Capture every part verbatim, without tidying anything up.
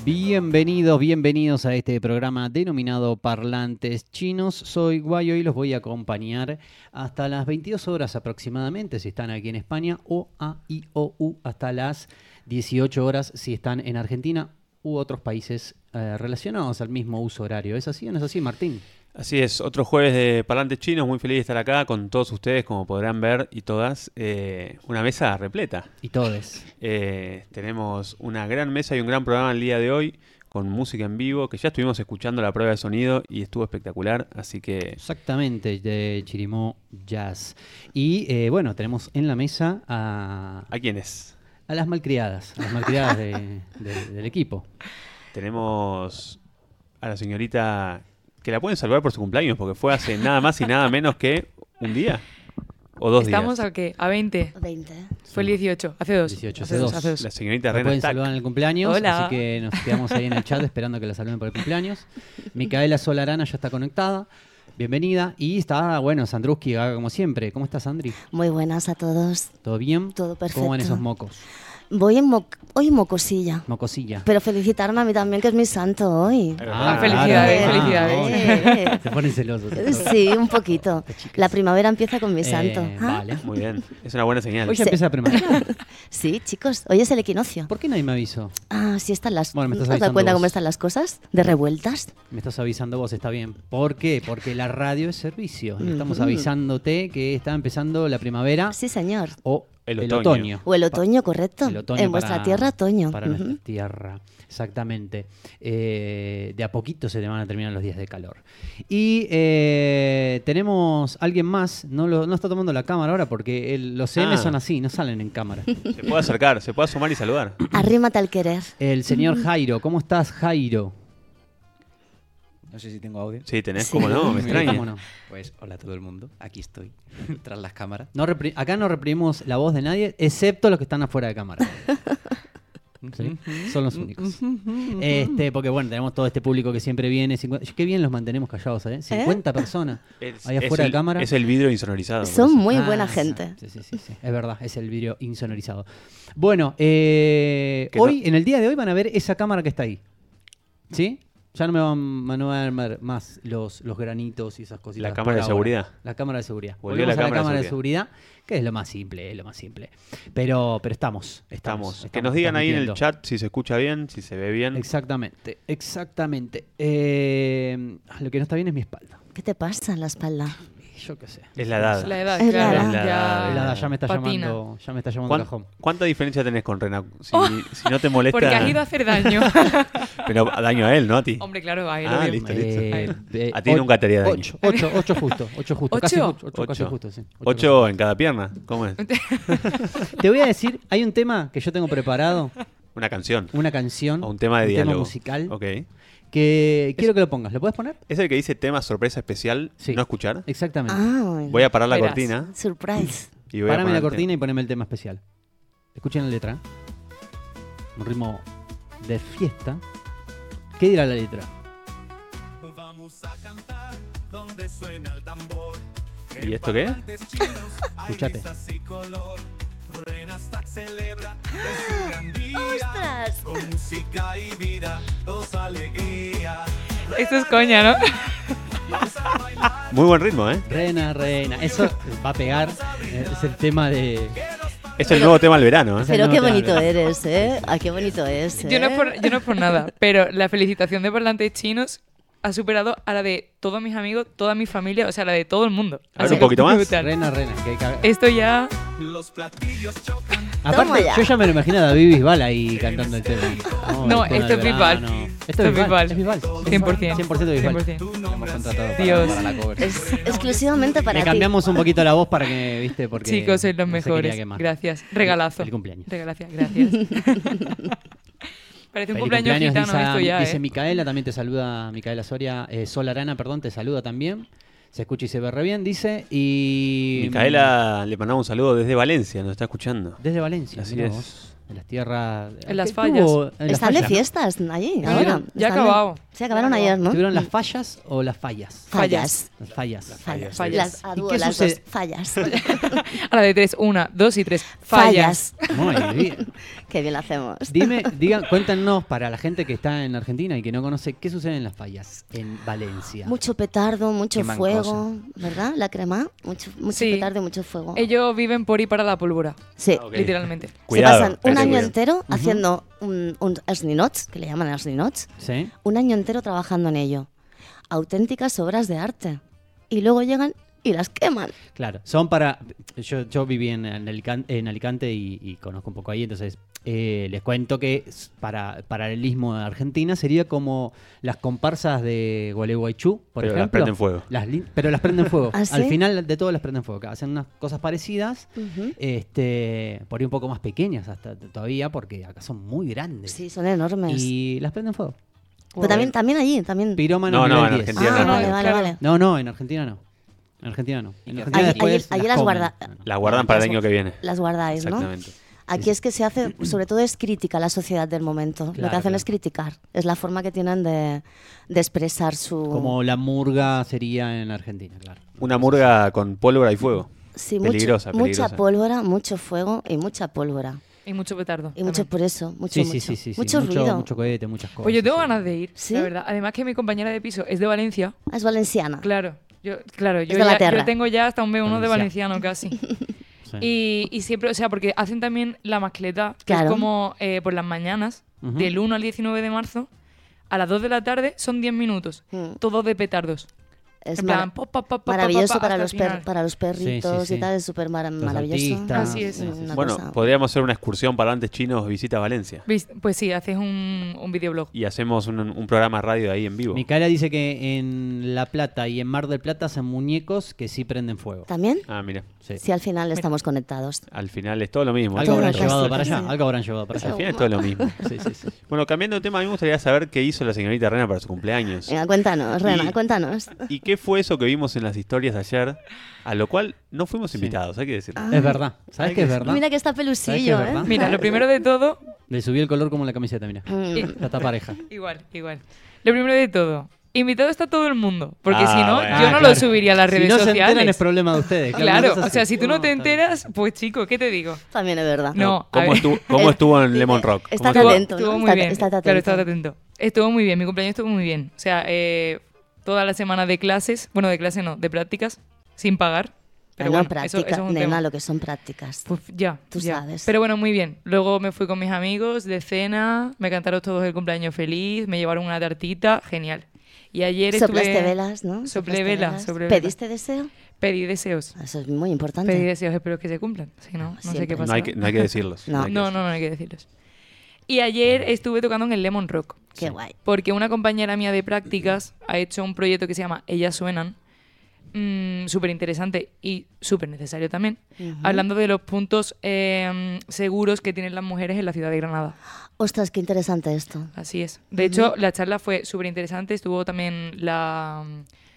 Bienvenidos, bienvenidos a este programa denominado Parlantes Chinos. Soy Guayo y los voy a acompañar hasta las veintidós horas aproximadamente si están aquí en España, o A, I, O, U hasta las dieciocho horas si están en Argentina u otros países eh, relacionados al mismo uso horario. ¿Es así o no es así, Martín? Así es, otro jueves de Parlantes Chinos, muy feliz de estar acá con todos ustedes, como podrán ver, y todas, eh, una mesa repleta. Y todes. Eh, tenemos una gran mesa y un gran programa el día de hoy, con música en vivo, que ya estuvimos escuchando la prueba de sonido y estuvo espectacular, así que... Exactamente, de Chirimó Jazz. Y eh, bueno, tenemos en la mesa a... ¿A quiénes? A las malcriadas, a las malcriadas de, de, del equipo. Tenemos a la señorita... que la pueden salvar por su cumpleaños, porque fue hace nada más y nada menos que un día o dos ¿Estamos días. ¿Estamos a qué? ¿A veinte? veinte. Fue el dieciocho, hace dos. dieciocho, hace hace dos. dos. Hace dos. La señorita La Rena pueden Stack. saludar en el cumpleaños, Hola. así que nos quedamos ahí en el chat esperando que la saluden por el cumpleaños. Micaela Solarana ya está conectada. Bienvenida. Y está, bueno, Sandruski, como siempre. ¿Cómo estás, Sandri? Muy buenas a todos. ¿Todo bien? Todo perfecto. ¿Cómo van esos mocos? Voy en mo hoy mocosilla. Mocosilla. Pero felicitarme a mí también, que es mi santo hoy. Ah, felicidades, claro. felicidades. Eh, Se ponen celosos. Sí, un poquito. La primavera empieza con mi Eh, santo. ¿Ah? Vale. Muy bien, es una buena señal. Hoy ya Sí. empieza la primavera. Sí, chicos, hoy es el equinoccio. ¿Por qué nadie me avisó? Ah, sí están las... Bueno, me estás ¿No te das avisando cuenta vos. cómo están las cosas? De revueltas. Me estás avisando vos, está bien. ¿Por qué? Porque la radio es servicio. Y estamos Ujú. avisándote que está empezando la primavera Sí, señor. o El el otoño. otoño. O el otoño, correcto. El otoño en para- vuestra tierra, otoño. Para Ujú. nuestra tierra, exactamente. Eh, de a poquito se te van a terminar los días de calor. Y eh, tenemos alguien más, no, lo, no está tomando la cámara ahora porque el- los C M Ah. son así, no salen en cámara. Se puede acercar, se puede asomar y saludar. Arrímate al querer. El señor Jairo, ¿cómo estás, Jairo? No sé si tengo audio. Sí, tenés, Sí. cómo no, me Sí, extraña. cómo no. Pues hola a todo el mundo, aquí estoy, tras las cámaras. No repri- acá no reprimimos la voz de nadie, excepto los que están afuera de cámara. ¿Sí? Son los únicos. Este, porque bueno, tenemos todo este público que siempre viene. cincuenta Qué bien los mantenemos callados, ¿eh? cincuenta personas Es, ahí es afuera el, de cámara. es el vidrio insonorizado. por Son eso. muy Ah, buena gente. Sí, sí, sí, sí. Es verdad, es el vídeo insonorizado. Bueno, eh, Que hoy, no- en el día de hoy van a ver esa cámara que está ahí. ¿Sí? Ya no me van, no van a ver más los, los granitos y esas cositas. La cámara por de ahora. seguridad. La cámara de seguridad. Volvió Volvemos la a la cámara de cámara de seguridad, que es lo más simple, es lo más simple. Pero, pero estamos, estamos. Estamos. Que estamos nos digan ahí en el transmitiendo. chat si se escucha bien, si se ve bien. Exactamente, exactamente. Eh, lo que no está bien es mi espalda. ¿Qué te pasa en la espalda? Yo qué sé. Es la edad. La edad, Es la claro. edad. Es la edad, ya, es La edad ya me está patina. llamando, ya me está llamando ¿Cuán- cajón. ¿Cuánta diferencia tenés con Rena? Si, si no te molesta. Porque has ido a hacer daño. Pero daño a él, ¿no a ti? Hombre, claro, a él. Ah, obvio. listo, Eh, eh, A ti nunca te haría daño. Ocho, ocho, ocho justo, ocho justo, casi ¿Ocho? ocho, ocho, casi Ocho. justo, sí. ¿Ocho en cada pierna? ¿Cómo es? casi. Te voy a decir, hay un tema que yo tengo preparado, Una canción. una canción, O un tema de un diálogo. tema musical, Ok. que quiero que lo pongas. ¿Lo puedes poner? ¿Es el que dice tema sorpresa especial? Sí. ¿No escuchar? Exactamente. Ah, bueno. Voy a parar la Verás. cortina Surprise. y voy a Párame poner la el cortina tema. y poneme el tema especial. Escuchen la letra. Un ritmo de fiesta. ¿Qué dirá la letra? Vamos a cantar donde suena el tambor. ¿Y esto qué? Escuchate. Celebra su gran día. ¡Ostras! Con música y vida, dos alegría. Esto es coña, ¿no? Muy buen ritmo, ¿eh? Reina, reina. Eso va a pegar. eh, Es el tema de... Es el nuevo tema del verano, ¿eh? Pero no qué te bonito hagas. eres, ¿eh? Ah, qué bonito es, ¿eh? Yo no, es por, yo no es por nada, pero la felicitación de Parlantes Chinos ha superado a la de todos mis amigos, toda mi familia, o sea, la de todo el mundo. A ver, Así un que poquito más. brutal. Reina, reina. que ca- Esto ya... Los platillos chocan. Toma Aparte, ya. yo ya me lo imagino a David Bisbal ahí cantando el tema. No, el tema esto del es Bisbal. verano. Esto Esto es es Bisbal. Bisbal. Es Bisbal. cien por ciento. cien por ciento Bisbal. cien por ciento. Lo hemos contratado para, Dios. para la cover. Es exclusivamente para Le ti. cambiamos un poquito la voz para que, viste, porque... Chicos, sois los no se quería mejores. quemar. Gracias. Regalazo. Feliz cumpleaños. Regalacia, gracias. Parece un Feliz cumpleaños gitano dice, esto ya, dice ¿eh? Micaela, también te saluda, Micaela Soria, eh, Solarana, perdón, te saluda también. Se escucha y se ve re bien, dice. Y Micaela, le mandamos un saludo desde Valencia, nos está escuchando. Desde Valencia, Así mirá es. vos, en las tierras... En las ¿Qué fallas. tuvo? En las Están de fallas. fiestas allí, Ya ahora. vieron, ya Están ha de- acabado. Se acabaron ayer, ¿no? ¿Tuvieron las fallas o las fallas? Fallas. Las fallas. Fallas. Fallas. Las, a ¿Y dúo, qué las sucede? dos. Fallas. A la de tres, una, dos y tres. Fallas. Fallas. Muy bien. Qué bien lo hacemos. Dime, digan, cuéntanos para la gente que está en Argentina y que no conoce, ¿qué sucede en las fallas en Valencia? Mucho petardo, mucho Queman fuego, ¿verdad? La crema, mucho, mucho Sí. petardo y mucho fuego. Ellos viven por y para la pólvora, Sí. Ok. literalmente. Cuidado, Se pasan un hay que año cuidar. entero haciendo un, un esninots, que le llaman esninots, ¿Sí? un año entero trabajando en ello. Auténticas obras de arte. Y luego llegan y las queman. Claro, son para... Yo, yo viví en, en Alicante, en Alicante y, y conozco un poco ahí, entonces eh, les cuento que s- para paralelismo de Argentina sería como las comparsas de Gualeguaychú, por Pero las ejemplo. prenden fuego. Las lin- pero las prenden fuego. ¿Ah, sí? Al final de todo las prenden fuego. Hacen unas cosas parecidas, Ujú. este, por ahí un poco más pequeñas hasta t- todavía, porque acá son muy grandes. Sí, son enormes. Y las prenden fuego. Pero también, también allí, también. Pirómanos No, no, nivel en diez. Argentina Ah, no. vale, vale, Claro. vale. No, no, en Argentina no. En Argentina no. En ¿Y qué Argentina Allí- después allí- allí las comen. guarda- No, no. Las guardan para el año que viene. Las guardáis, ¿no? Exactamente. Aquí es que se hace, sobre todo es crítica a la sociedad del momento. Lo que Claro, hacen claro. es criticar. Es la forma que tienen de, de expresar su... Como la murga sería en Argentina, claro. Una murga con pólvora y fuego. Sí, mucho- Peligrosa, mucha peligrosa. pólvora, mucho fuego y mucha pólvora. Y mucho petardo. Y mucho también. por eso, mucho, Sí, mucho. sí, sí, sí, sí. Mucho ruido. Mucho cohete, muchas cosas. Pues yo tengo sí. ganas de ir, ¿Sí? la verdad. Además que mi compañera de piso es de Valencia. Ah, es valenciana. Claro, yo, claro, yo, de la ya- tierra. yo tengo ya hasta un B uno de Valencia. valenciano casi. Sí. Y, y siempre, o sea, porque hacen también la mascleta, que Claro. es como eh, por las mañanas, Ujú. del uno al diecinueve de marzo, a las dos de la tarde son diez minutos, Mm. todos de petardos. Es en plan, mar- pa, pa, pa, pa, maravilloso pa, pa, para, hasta los el per- final. para los perritos Sí, sí, y sí. tal. Es súper mar- Los maravilloso. autistas. Así es. Sí, sí, sí. Una Bueno, cosa- podríamos hacer una excursión parlantes chinos visita Valencia. ¿Vis- Pues sí, haces un, un videoblog. Y hacemos un, un programa radio ahí en vivo. Micaela dice que en La Plata y en Mar del Plata hacen muñecos que sí prenden fuego. ¿También? Ah, mira. Sí. Sí, al final estamos conectados. Al final es todo lo mismo. Algo Todo habrán casi, llevado para casi. allá. Algo habrán llevado para Al allá. final es todo lo mismo. Sí, sí, sí. Bueno, cambiando de tema, a mí me gustaría saber qué hizo la señorita Rena para su cumpleaños. Venga, cuéntanos, Rena, Y- cuéntanos. ¿Y qué fue eso que vimos en las historias de ayer? A lo cual no fuimos Sí. invitados, hay que decirlo. Ah. Es verdad. ¿Sabes Hay qué es que- verdad? Mira que está ¿Sabes qué pelusillo, es ¿eh? verdad? Mira, lo primero de todo, Le subí el color como la camiseta, mira. Mm. Ya está pareja. igual, igual. Lo primero de todo, invitado está todo el mundo, porque Ah, si no, bueno. yo Ah, no claro. lo subiría a las redes Si no se sociales. enteran es problema de ustedes. Claro, es o así. sea, si tú no te está bien. enteras, pues chico, ¿qué te digo? También es verdad. No, a ¿Cómo, ver. estuvo, cómo Eh, estuvo en dice, Lemon Rock? está ¿Cómo estuvo? atento, Estuvo ¿no? muy Está- bien. estate Claro, atento. estate atento. Estuvo muy bien, mi cumpleaños estuvo muy bien. O sea, eh, toda la semana de clases, bueno, de clase no, de prácticas, sin pagar. Pero no, bueno, práctica, eso, eso es un nena, tema. lo que son prácticas. Pues ya, Tú ya. sabes. Pero bueno, muy bien. Luego me fui con mis amigos de cena, me cantaron todos el cumpleaños feliz, me llevaron una tartita, genial. Y ayer Soplaste estuve... velas, ¿no? Soplé Soplaste velas, velas. soplé velas. ¿Pediste deseo? Pedí deseos. Eso es muy importante. Pedí deseos, espero que se cumplan. Si no, no sé Siempre. qué pasa. No hay que, no hay que decirlos. No. hay que No, decirlos. no, no hay que decirlos. Y ayer estuve tocando en el Lemon Rock. Qué guay. Porque una compañera mía de prácticas ha hecho un proyecto que se llama Ellas Suenan, súper interesante y súper necesario también, Ujú. hablando de los puntos eh, seguros que tienen las mujeres en la ciudad de Granada. Ostras, qué interesante esto. Así es. De hecho, la charla fue súper interesante. Estuvo también la,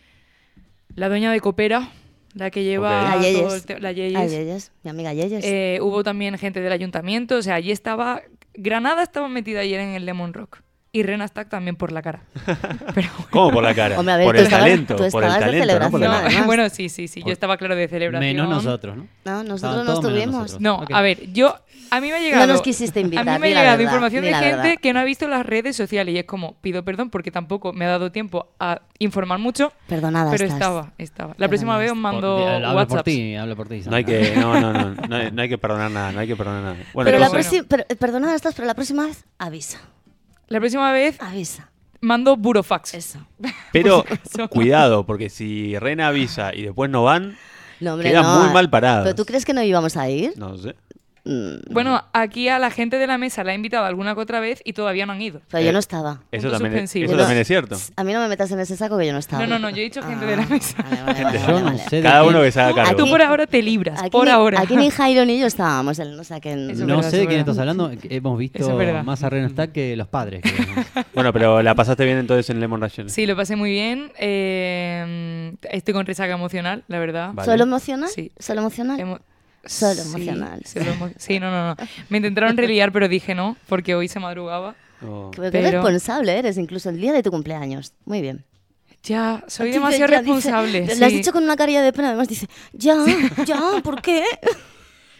la dueña de Copera, la que lleva... Ok. La todo Yeyes. el te- la Yeyes. Ay, Yeyes, mi amiga Yeyes. Eh, hubo también gente del ayuntamiento, o sea, allí estaba... Granada estaba metida ayer en el Lemon Rock. Y Rena Stack también por la cara. Pero ¿Cómo por la cara? Hombre, a ver, por tú el estabas- talento. tú por el estabas de talento, no por la celebración, cara. además. bueno, sí, sí, sí. Yo estaba claro de celebración. Menos nosotros, ¿no? No, Estaban nosotros no todos menos estuvimos. nosotros. No, Ok. a ver, yo... A mí me ha llegado... No nos quisiste invitar, A mí me ha di la llegado verdad, información di de la gente verdad. que no ha visto las redes sociales y es como, pido perdón porque tampoco me ha dado tiempo a informar mucho, Perdonada pero estás. estaba, estaba. La próxima vez os mando Por- habla por WhatsApp. ti, habla por ti. No hay Sandra. que, no, no, no, no hay, no hay que perdonar nada, no hay que perdonar nada. Bueno, Pero la Bueno. entonces- próxima, pero, perdonada estás, pero la próxima vez avisa. La próxima vez Avisa. mando burofax. Eso. pero eso. cuidado, porque si Rena avisa y después no van, No, hombre, quedan no. muy mal parados. ¿Pero tú crees que no íbamos a ir? No sé. Mm, Bueno, aquí a la gente de la mesa la he invitado alguna que otra vez y todavía no han ido. pero Eh, yo no estaba. Eso Punto también, es, suspensivo. eso Yo no- también es cierto. A mí no me metas en ese saco que yo no estaba. No, no, no, yo he dicho gente de Ah, la mesa. vale, vale, vale, Yo vale, no vale. sé de Cada quién- uno que se haga cargo. Tú por ahora te libras, Aquí por ni, ahora. Aquí ni Jairo ni yo estábamos. El, o sea que Eso es No verdad, sé de eso quién es estás verdad. hablando. Hemos visto Eso es verdad. más a Rena Stack que los padres. creo. Bueno, pero la pasaste bien entonces en Lemon Ration. Sí, lo pasé muy bien. eh, estoy con resaca emocional, la verdad. Vale. ¿Solo emocional? Sí. ¿Solo emocional? Emo- Solo Sí, emocional. solo emo- Sí, no, no, no. Me intentaron reliar, pero dije no, porque hoy se madrugaba. Oh. Qué, qué Pero- responsable eres, incluso el día de tu cumpleaños. Muy bien. Ya, soy Dice, demasiado ya, dice- responsable. Lo has sí. dicho con una carilla de pena, además dice, ya, ya, ¿por qué?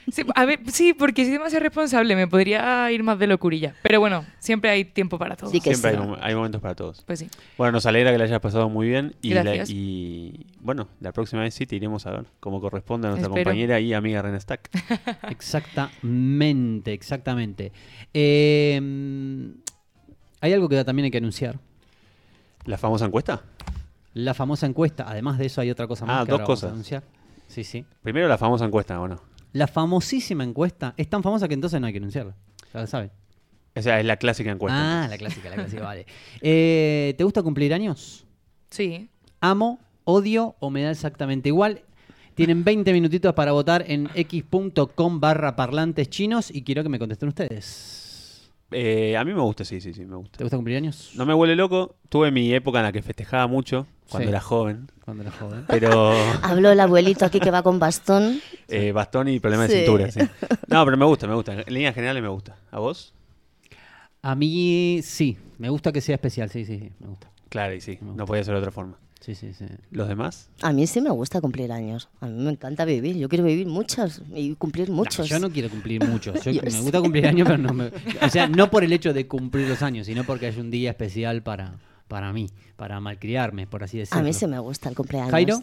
Sí, a ver, sí, porque soy demasiado responsable, me podría ir más de locurilla. Pero bueno, siempre hay tiempo para todo. Sí que Siempre sí. hay, mom- hay momentos para todos. Pues sí. Bueno, nos alegra que la hayas pasado muy bien. Y, la- Gracias. y bueno, la próxima vez sí te iremos a ver cómo corresponde a nuestra Espero. compañera y amiga Ren Stack. Exactamente, exactamente. Eh, hay algo que también hay que anunciar. ¿La famosa encuesta? La famosa encuesta. Además de eso hay otra cosa más Ah, que dos ahora vamos a cosas. anunciar. Sí, sí. Primero la famosa encuesta, ¿o no? La famosísima encuesta es tan famosa que entonces no hay que anunciarla. Ya lo saben. O sea, es la clásica encuesta. Ah, entonces. la clásica, la clásica, vale. Eh, ¿Te gusta cumplir años? Sí. Amo, odio o me da exactamente igual. Tienen veinte minutitos para votar en x.com barra parlantes chinos y quiero que me contesten ustedes. Eh, a mí me gusta, sí, sí, sí, me gusta. ¿Te gusta cumplir años? No me vuelve loco. Tuve mi época en la que festejaba mucho, cuando Sí. era joven. Cuando era joven. Pero Habló el abuelito aquí que va con bastón. eh, bastón y problema de Sí. cintura, sí. No, pero me gusta, me gusta. En líneas generales me gusta. ¿A vos? A mí sí, me gusta que sea especial, sí, sí, sí, me gusta. Claro, y sí. Me No gusta. podía ser de otra forma. Sí, sí, sí. ¿Los demás? A mí sí me gusta cumplir años. A mí me encanta vivir. Yo quiero vivir muchos y cumplir No, muchos. yo no quiero cumplir muchos. Yo, Yo me sé. gusta cumplir años, pero no me... O sea, no por el hecho de cumplir los años, sino porque hay un día especial para, para mí, para malcriarme, por así decirlo. A mí sí me gusta el cumpleaños. Jairo,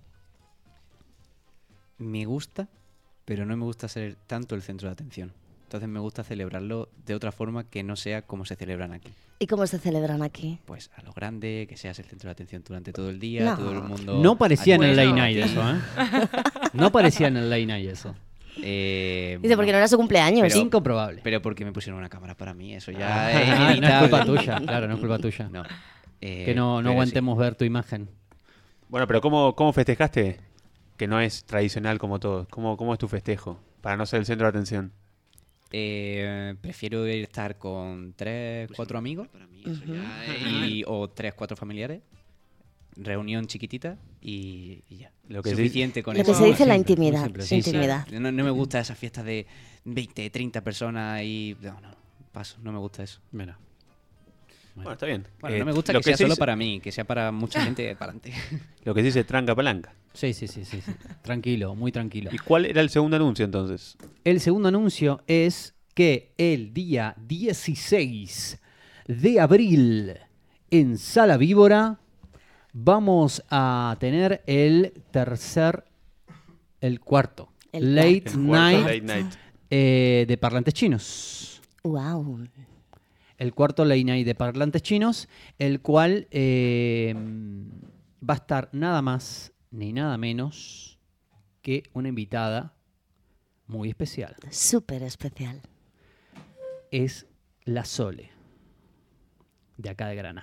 Me gusta, pero no me gusta ser tanto el centro de atención. Entonces me gusta celebrarlo de otra forma que no sea como se celebran aquí. ¿Y cómo se celebran aquí? Pues a lo grande, que seas el centro de atención durante todo el día, No. todo el mundo... no parecía en el Bueno, Late Night aquí- eso, ¿eh? No parecía en el Late Night eso. Eh, Dice, porque no era su cumpleaños. Pero- Incomprobable. Pero porque me pusieron una cámara para mí, eso Ah, ya es no es inevitable. culpa tuya, claro, no es culpa tuya. No. Eh, Que no, no pero sí. aguantemos ver tu imagen. Bueno, pero ¿cómo, cómo festejaste? Que no es tradicional como todos. ¿Cómo, ¿Cómo es tu festejo? Para no ser el centro de atención. Eh, prefiero estar con tres, cuatro amigos eso ya es- y, o tres, cuatro familiares. Reunión chiquitita y, y ya. Lo que sí- Suficiente con Lo eso. que se dice la Siempre, muy intimidad. simple, Sí, sí. intimidad. No, no me gusta esas fiestas de veinte, treinta personas y... No, no, paso, no me gusta eso. Mira. Bueno, está bien. Bueno, Eh, no me gusta lo que sea se solo dice- para mí, que sea para mucha gente para adelante. Lo que se dice tranca palanca. Sí, sí, sí, sí, sí. Tranquilo, muy tranquilo. ¿Y cuál era el segundo anuncio entonces? El segundo anuncio es que el día dieciséis de abril en Sala Víbora vamos a tener el tercer, el cuarto, El Late cuarto. El cuarto Night Late Night. eh, de Parlantes Chinos. Wow. El cuarto Late Night de Parlantes Chinos, el cual eh, va a estar nada más ni nada menos que una invitada muy especial. Súper especial. Es la Sole, de acá de Granada.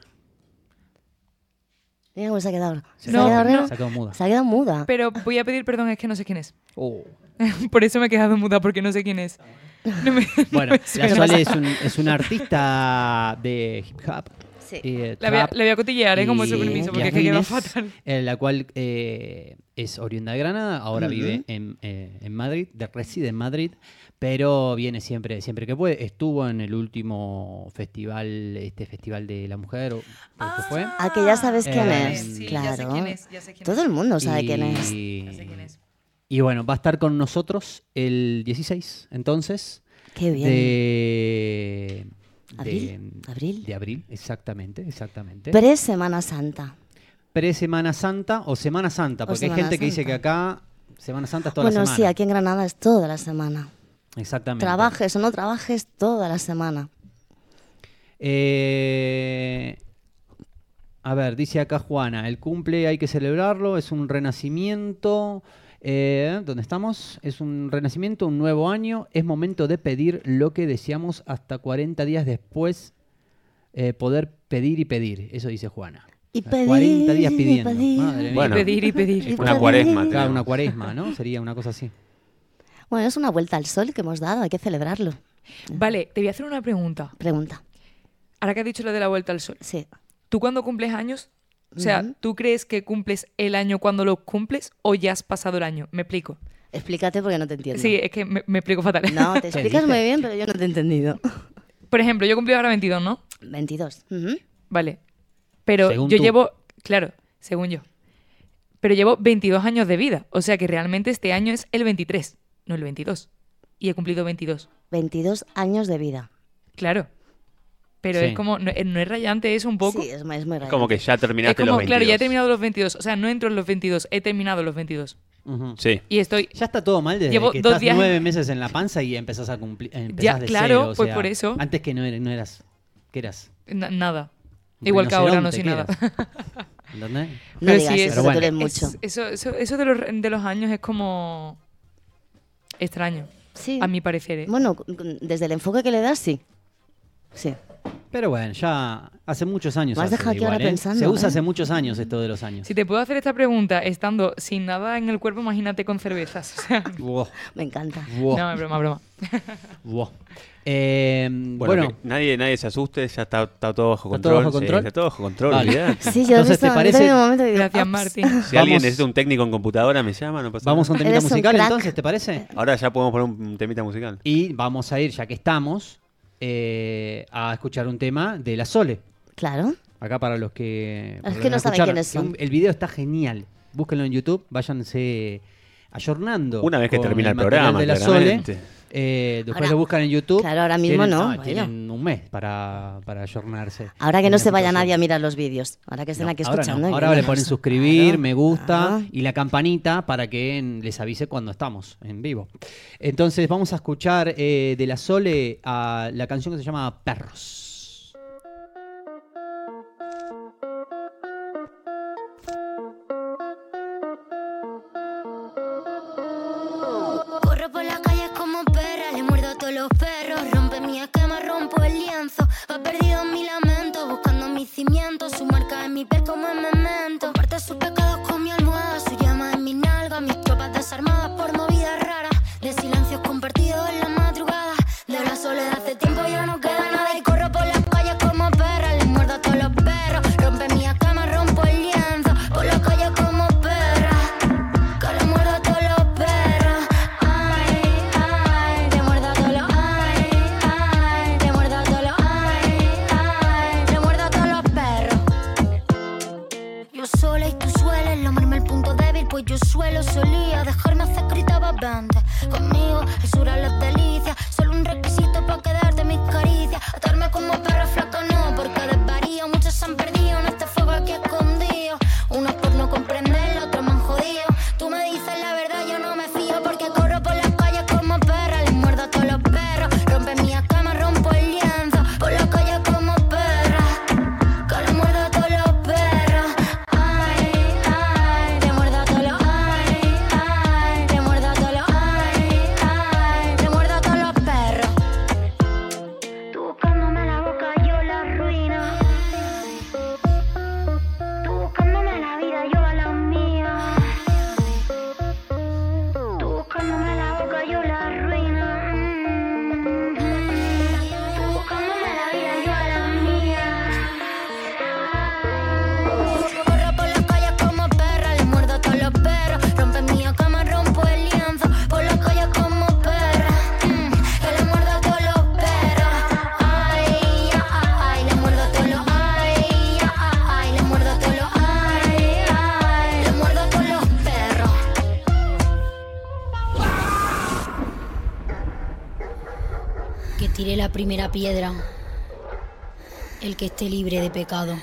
Mira cómo se ha quedado. Se, No, ha quedado no. raro. Se ha quedado muda. Se ha quedado muda. Pero voy a pedir perdón, es que no sé quién es. Oh. Por eso me he quedado muda, porque no sé quién es. No me- Bueno, no me la suena. Sole es, un, es una artista de hip hop. Sí. y de La voy, a, trap, la voy a cotillear, ¿eh? Con y- vuestro permiso, y porque es que queda Agnes, fatal. en la cual eh, es oriunda de Granada, ahora Ujú. vive en, eh, en Madrid, de, reside en Madrid, pero viene siempre, siempre que puede. Estuvo en el último festival, este festival de la mujer, o creo que fue. Ah, que ya sabes quién Eh, es. Sí, claro. ya sé quién es, ya sé quién Todo es. el mundo sabe Y- quién es. Ya sé quién es. Y bueno, va a estar con nosotros el dieciséis, entonces, Qué bien. de, ¿Abril? de- ¿Abril? de abril, exactamente, exactamente. Pre-Semana Santa. Pre-Semana Santa o Semana Santa, O porque hay Semana gente que dice Santa. que acá Semana Santa es toda Bueno, la semana. sí, aquí en Granada es toda la semana. Exactamente. Trabajes o no trabajes toda la semana. Eh, a ver, dice acá Juana, el cumple hay que celebrarlo, es un renacimiento. Eh, ¿Dónde estamos? Es un renacimiento, un nuevo año. Es momento de pedir lo que deseamos hasta cuarenta días después. eh, poder pedir y pedir. Eso dice Juana. Y O sea, pedir, cuarenta días y pidiendo. pedir. Madre mía. Bueno. Y pedir y pedir. Y Una pedir. cuaresma. Claro, tenemos. una cuaresma, ¿no? Sería una cosa así. Bueno, es una vuelta al sol que hemos dado, hay que celebrarlo. Vale, te voy a hacer una pregunta. Pregunta. Ahora que has dicho lo de la vuelta al sol. Sí. ¿Tú cuando cumples años? O sea, Ujú. ¿tú crees que cumples el año cuando lo cumples o ya has pasado el año? Me explico. Explícate porque no te entiendo. Sí, es que me, me explico fatal. No, te explicas dices? muy bien, pero yo no te he entendido. Por ejemplo, yo cumplí ahora veintidós, ¿no? veintidós. Ujú. Vale. Pero Según yo tú. llevo, claro, según yo. Pero llevo veintidós años de vida. O sea que realmente este año es el veintitrés, no el veintidós. y he cumplido veintidós. veintidós años de vida. Claro. Pero Sí. es como, no, no es rayante eso un poco. Sí, es, es muy raro. Como que ya Es terminaste como, los veintidós. claro, ya he terminado los veintidós. O sea, no entro en los veintidós, he terminado los veintidós. Ujú. Sí. Y estoy... Ya está todo mal desde Llevo que dos estás días- nueve meses en la panza y empezás a cumplir. Empezás Ya, de claro, cero, o pues sea, por eso. Antes que no, eras- no eras. ¿Qué eras? na- nada. Un Igual que ahora, no rinoceronte, soy ¿qué nada. eras? ¿Entendés? No Pero digas sí, eso, es- Pero que bueno. tú eres mucho. Es- eso eso, eso de, los, de los años es como extraño, Sí. a mi parecer. ¿eh? Bueno, desde el enfoque que le das, sí. Sí. Pero bueno, ya hace muchos años. Me has hace dejado aquí igual, ahora ¿eh? pensando, Se usa ¿eh? hace muchos años esto de los años. Si te puedo hacer esta pregunta estando sin nada en el cuerpo, imagínate con cervezas. O sea, Buah, Me encanta. buah, no, es broma, broma. buah. Eh, Bueno, bueno, que nadie, nadie se asuste, ya está, está todo bajo ¿Está todo control. bajo sí, control? está todo bajo control, Vale. olvidate. Sí, yo he Entonces, visto ¿te yo parece? también un momento y digo, Gracias, "Ups". Martín. Si alguien Vamos- necesita un técnico en computadora, me llama, no pasa vamos a un nada. temita Eres un musical crack. entonces, ¿te parece? Ahora ya podemos poner un temita musical. Y vamos a ir, ya que estamos, eh, a escuchar un tema de La Sole. Claro. Acá para los que... para Es los que no van a saben escuchar, quiénes que son. un- El video está genial. Búsquenlo en YouTube, váyanse ayornando. Una vez que con termina el material programa, de La claramente. Sole. Eh, después Ahora- lo buscan en YouTube. claro, ahora mismo Tienen- no, ah, vaya. tienen un mes para, para ayornarse. Ahora que en no la se vaya situación. nadie a mirar los vídeos. Ahora que estén No, aquí ahora no. escuchando. y Ahora le viendo ponen eso. suscribir, Claro, me gusta claro. y la campanita para que en- les avise cuando estamos en vivo. Entonces vamos a escuchar eh, de La Sole a la canción que se llama Perros. Corro por las calles como perra, le muerdo a todos los perros. Rompe mi esquema, rompo el lienzo. Va perdido en mi lamento, buscando mis cimientos. Su marca en mi piel como en memento. Comparte sus pecados con mi almohada, su llama en mi nalga. Mis tropas desarmadas por movidas raras. De silencios compartidos en la madrugada. De la soledad hace tiempo ya no queda nada. Y corro por las calles como perra, le muerdo a todos los perros. Rompe mi esquema, rompo el lienzo. Por las calles como perra, que le muerdo a todos los perros. Ay, ay, le muerdo a todos los. Ay, ay, le muerdo a todos los. Ay, ay, le muerdo a todos los perros. Yo sola y tú sueles lamerme el punto débil, pues yo suelo, solía dejarme hacer gritaba vente. Conmigo, el sur a las delicias, solo un requisito para quedarte mis caricias. Atarme como perra flaca no, porque desvarío, muchos se han perdido en este fuego aquí escondido. Unos por no comprenderlo, otros me han jodido. Tú me dices la verdad, yo no me fío, porque corro por las calles como perra, les muerdo a todos los perros. Rompe mi escama, rompo el lienzo, por las calles como perra, que le muerdo a todos los perros. Ay, ay, le muerdo a todos los. Ay, ay, le muerdo a todos los. Ay, ay, le muerdo a todos los perros. Tú buscándome la boca, yo la ruina. Tú buscándome la vida, yo a la mía. Tú buscándome la boca, yo la ruina. Tú buscándome la vida, yo a la mía. Corro por las calles como perra, le muerdo a todos los perros. Rompe mi cama, rompo el lienzo. Por las calles como perra, mm, que le muerdo a todos los perros. Ay, ay, ay, le muerdo a todos los. Ay, ay, ay, le muerdo a todos los. Ay, ay, le muerdo a todos los perros. Que tire la primera piedra, el que esté libre de pecado.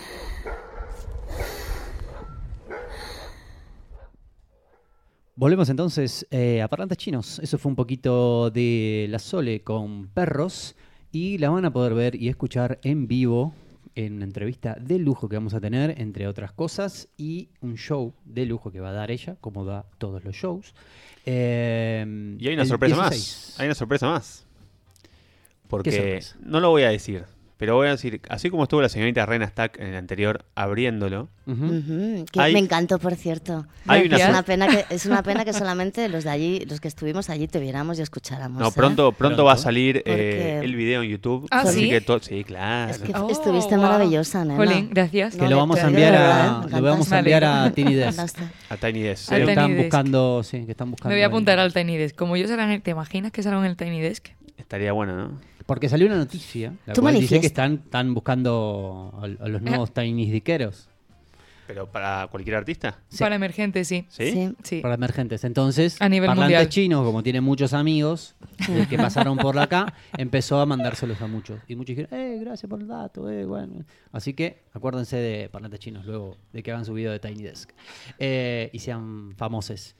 Volvemos entonces eh, a Parlantes Chinos. Eso fue un poquito de La Sole con Perros y la van a poder ver y escuchar en vivo en una entrevista de lujo que vamos a tener, entre otras cosas, y un show de lujo que va a dar ella, como da todos los shows. Eh, Y hay una el sorpresa dieciséis. más. Hay una sorpresa más. Porque sorpresa? no lo voy a decir, pero voy a decir, así como estuvo la señorita Rena Stack en el anterior abriéndolo, Ujú. Ujú, que Hay- me encantó, por cierto. hay una es, sor- una pena que, es una pena que solamente los de allí, los que estuvimos allí, te viéramos y escucháramos. no, ¿eh? pronto, pronto Pronto. va a salir eh, Porque- el video en YouTube. ¿Ah, así sí? que to- sí, claro. Es que Oh, estuviste wow. maravillosa, nena. Jolín, gracias. Que No, lo de- vamos te a lo digo enviar de verdad, a, ¿eh? lo Me vamos a encantaste. enviar a Me Tiny Desk. encantaste. A Tiny Desk. Al Que sí. Tiny están Desk. buscando, sí, que están buscando. Me voy a ahí. apuntar al Tiny Desk. Como yo salga en el... ¿Te imaginas que salga en el Tiny Desk? Estaría bueno, ¿no? Porque salió una noticia, la Tú cual dice manifiesta. que están, están buscando a, a los nuevos Tiny Disqueros. ¿Pero para cualquier artista? Sí. Para emergentes, sí. ¿Sí? Sí. Sí. Para emergentes. Entonces, A nivel Parlantes mundial. Chinos, como tiene muchos amigos eh, que pasaron por acá, empezó a mandárselos a muchos. Y muchos dijeron, eh, gracias por el dato, eh, bueno. Así que acuérdense de Parlantes Chinos luego de que hagan su video de Tiny Desk. Eh, y sean famosos.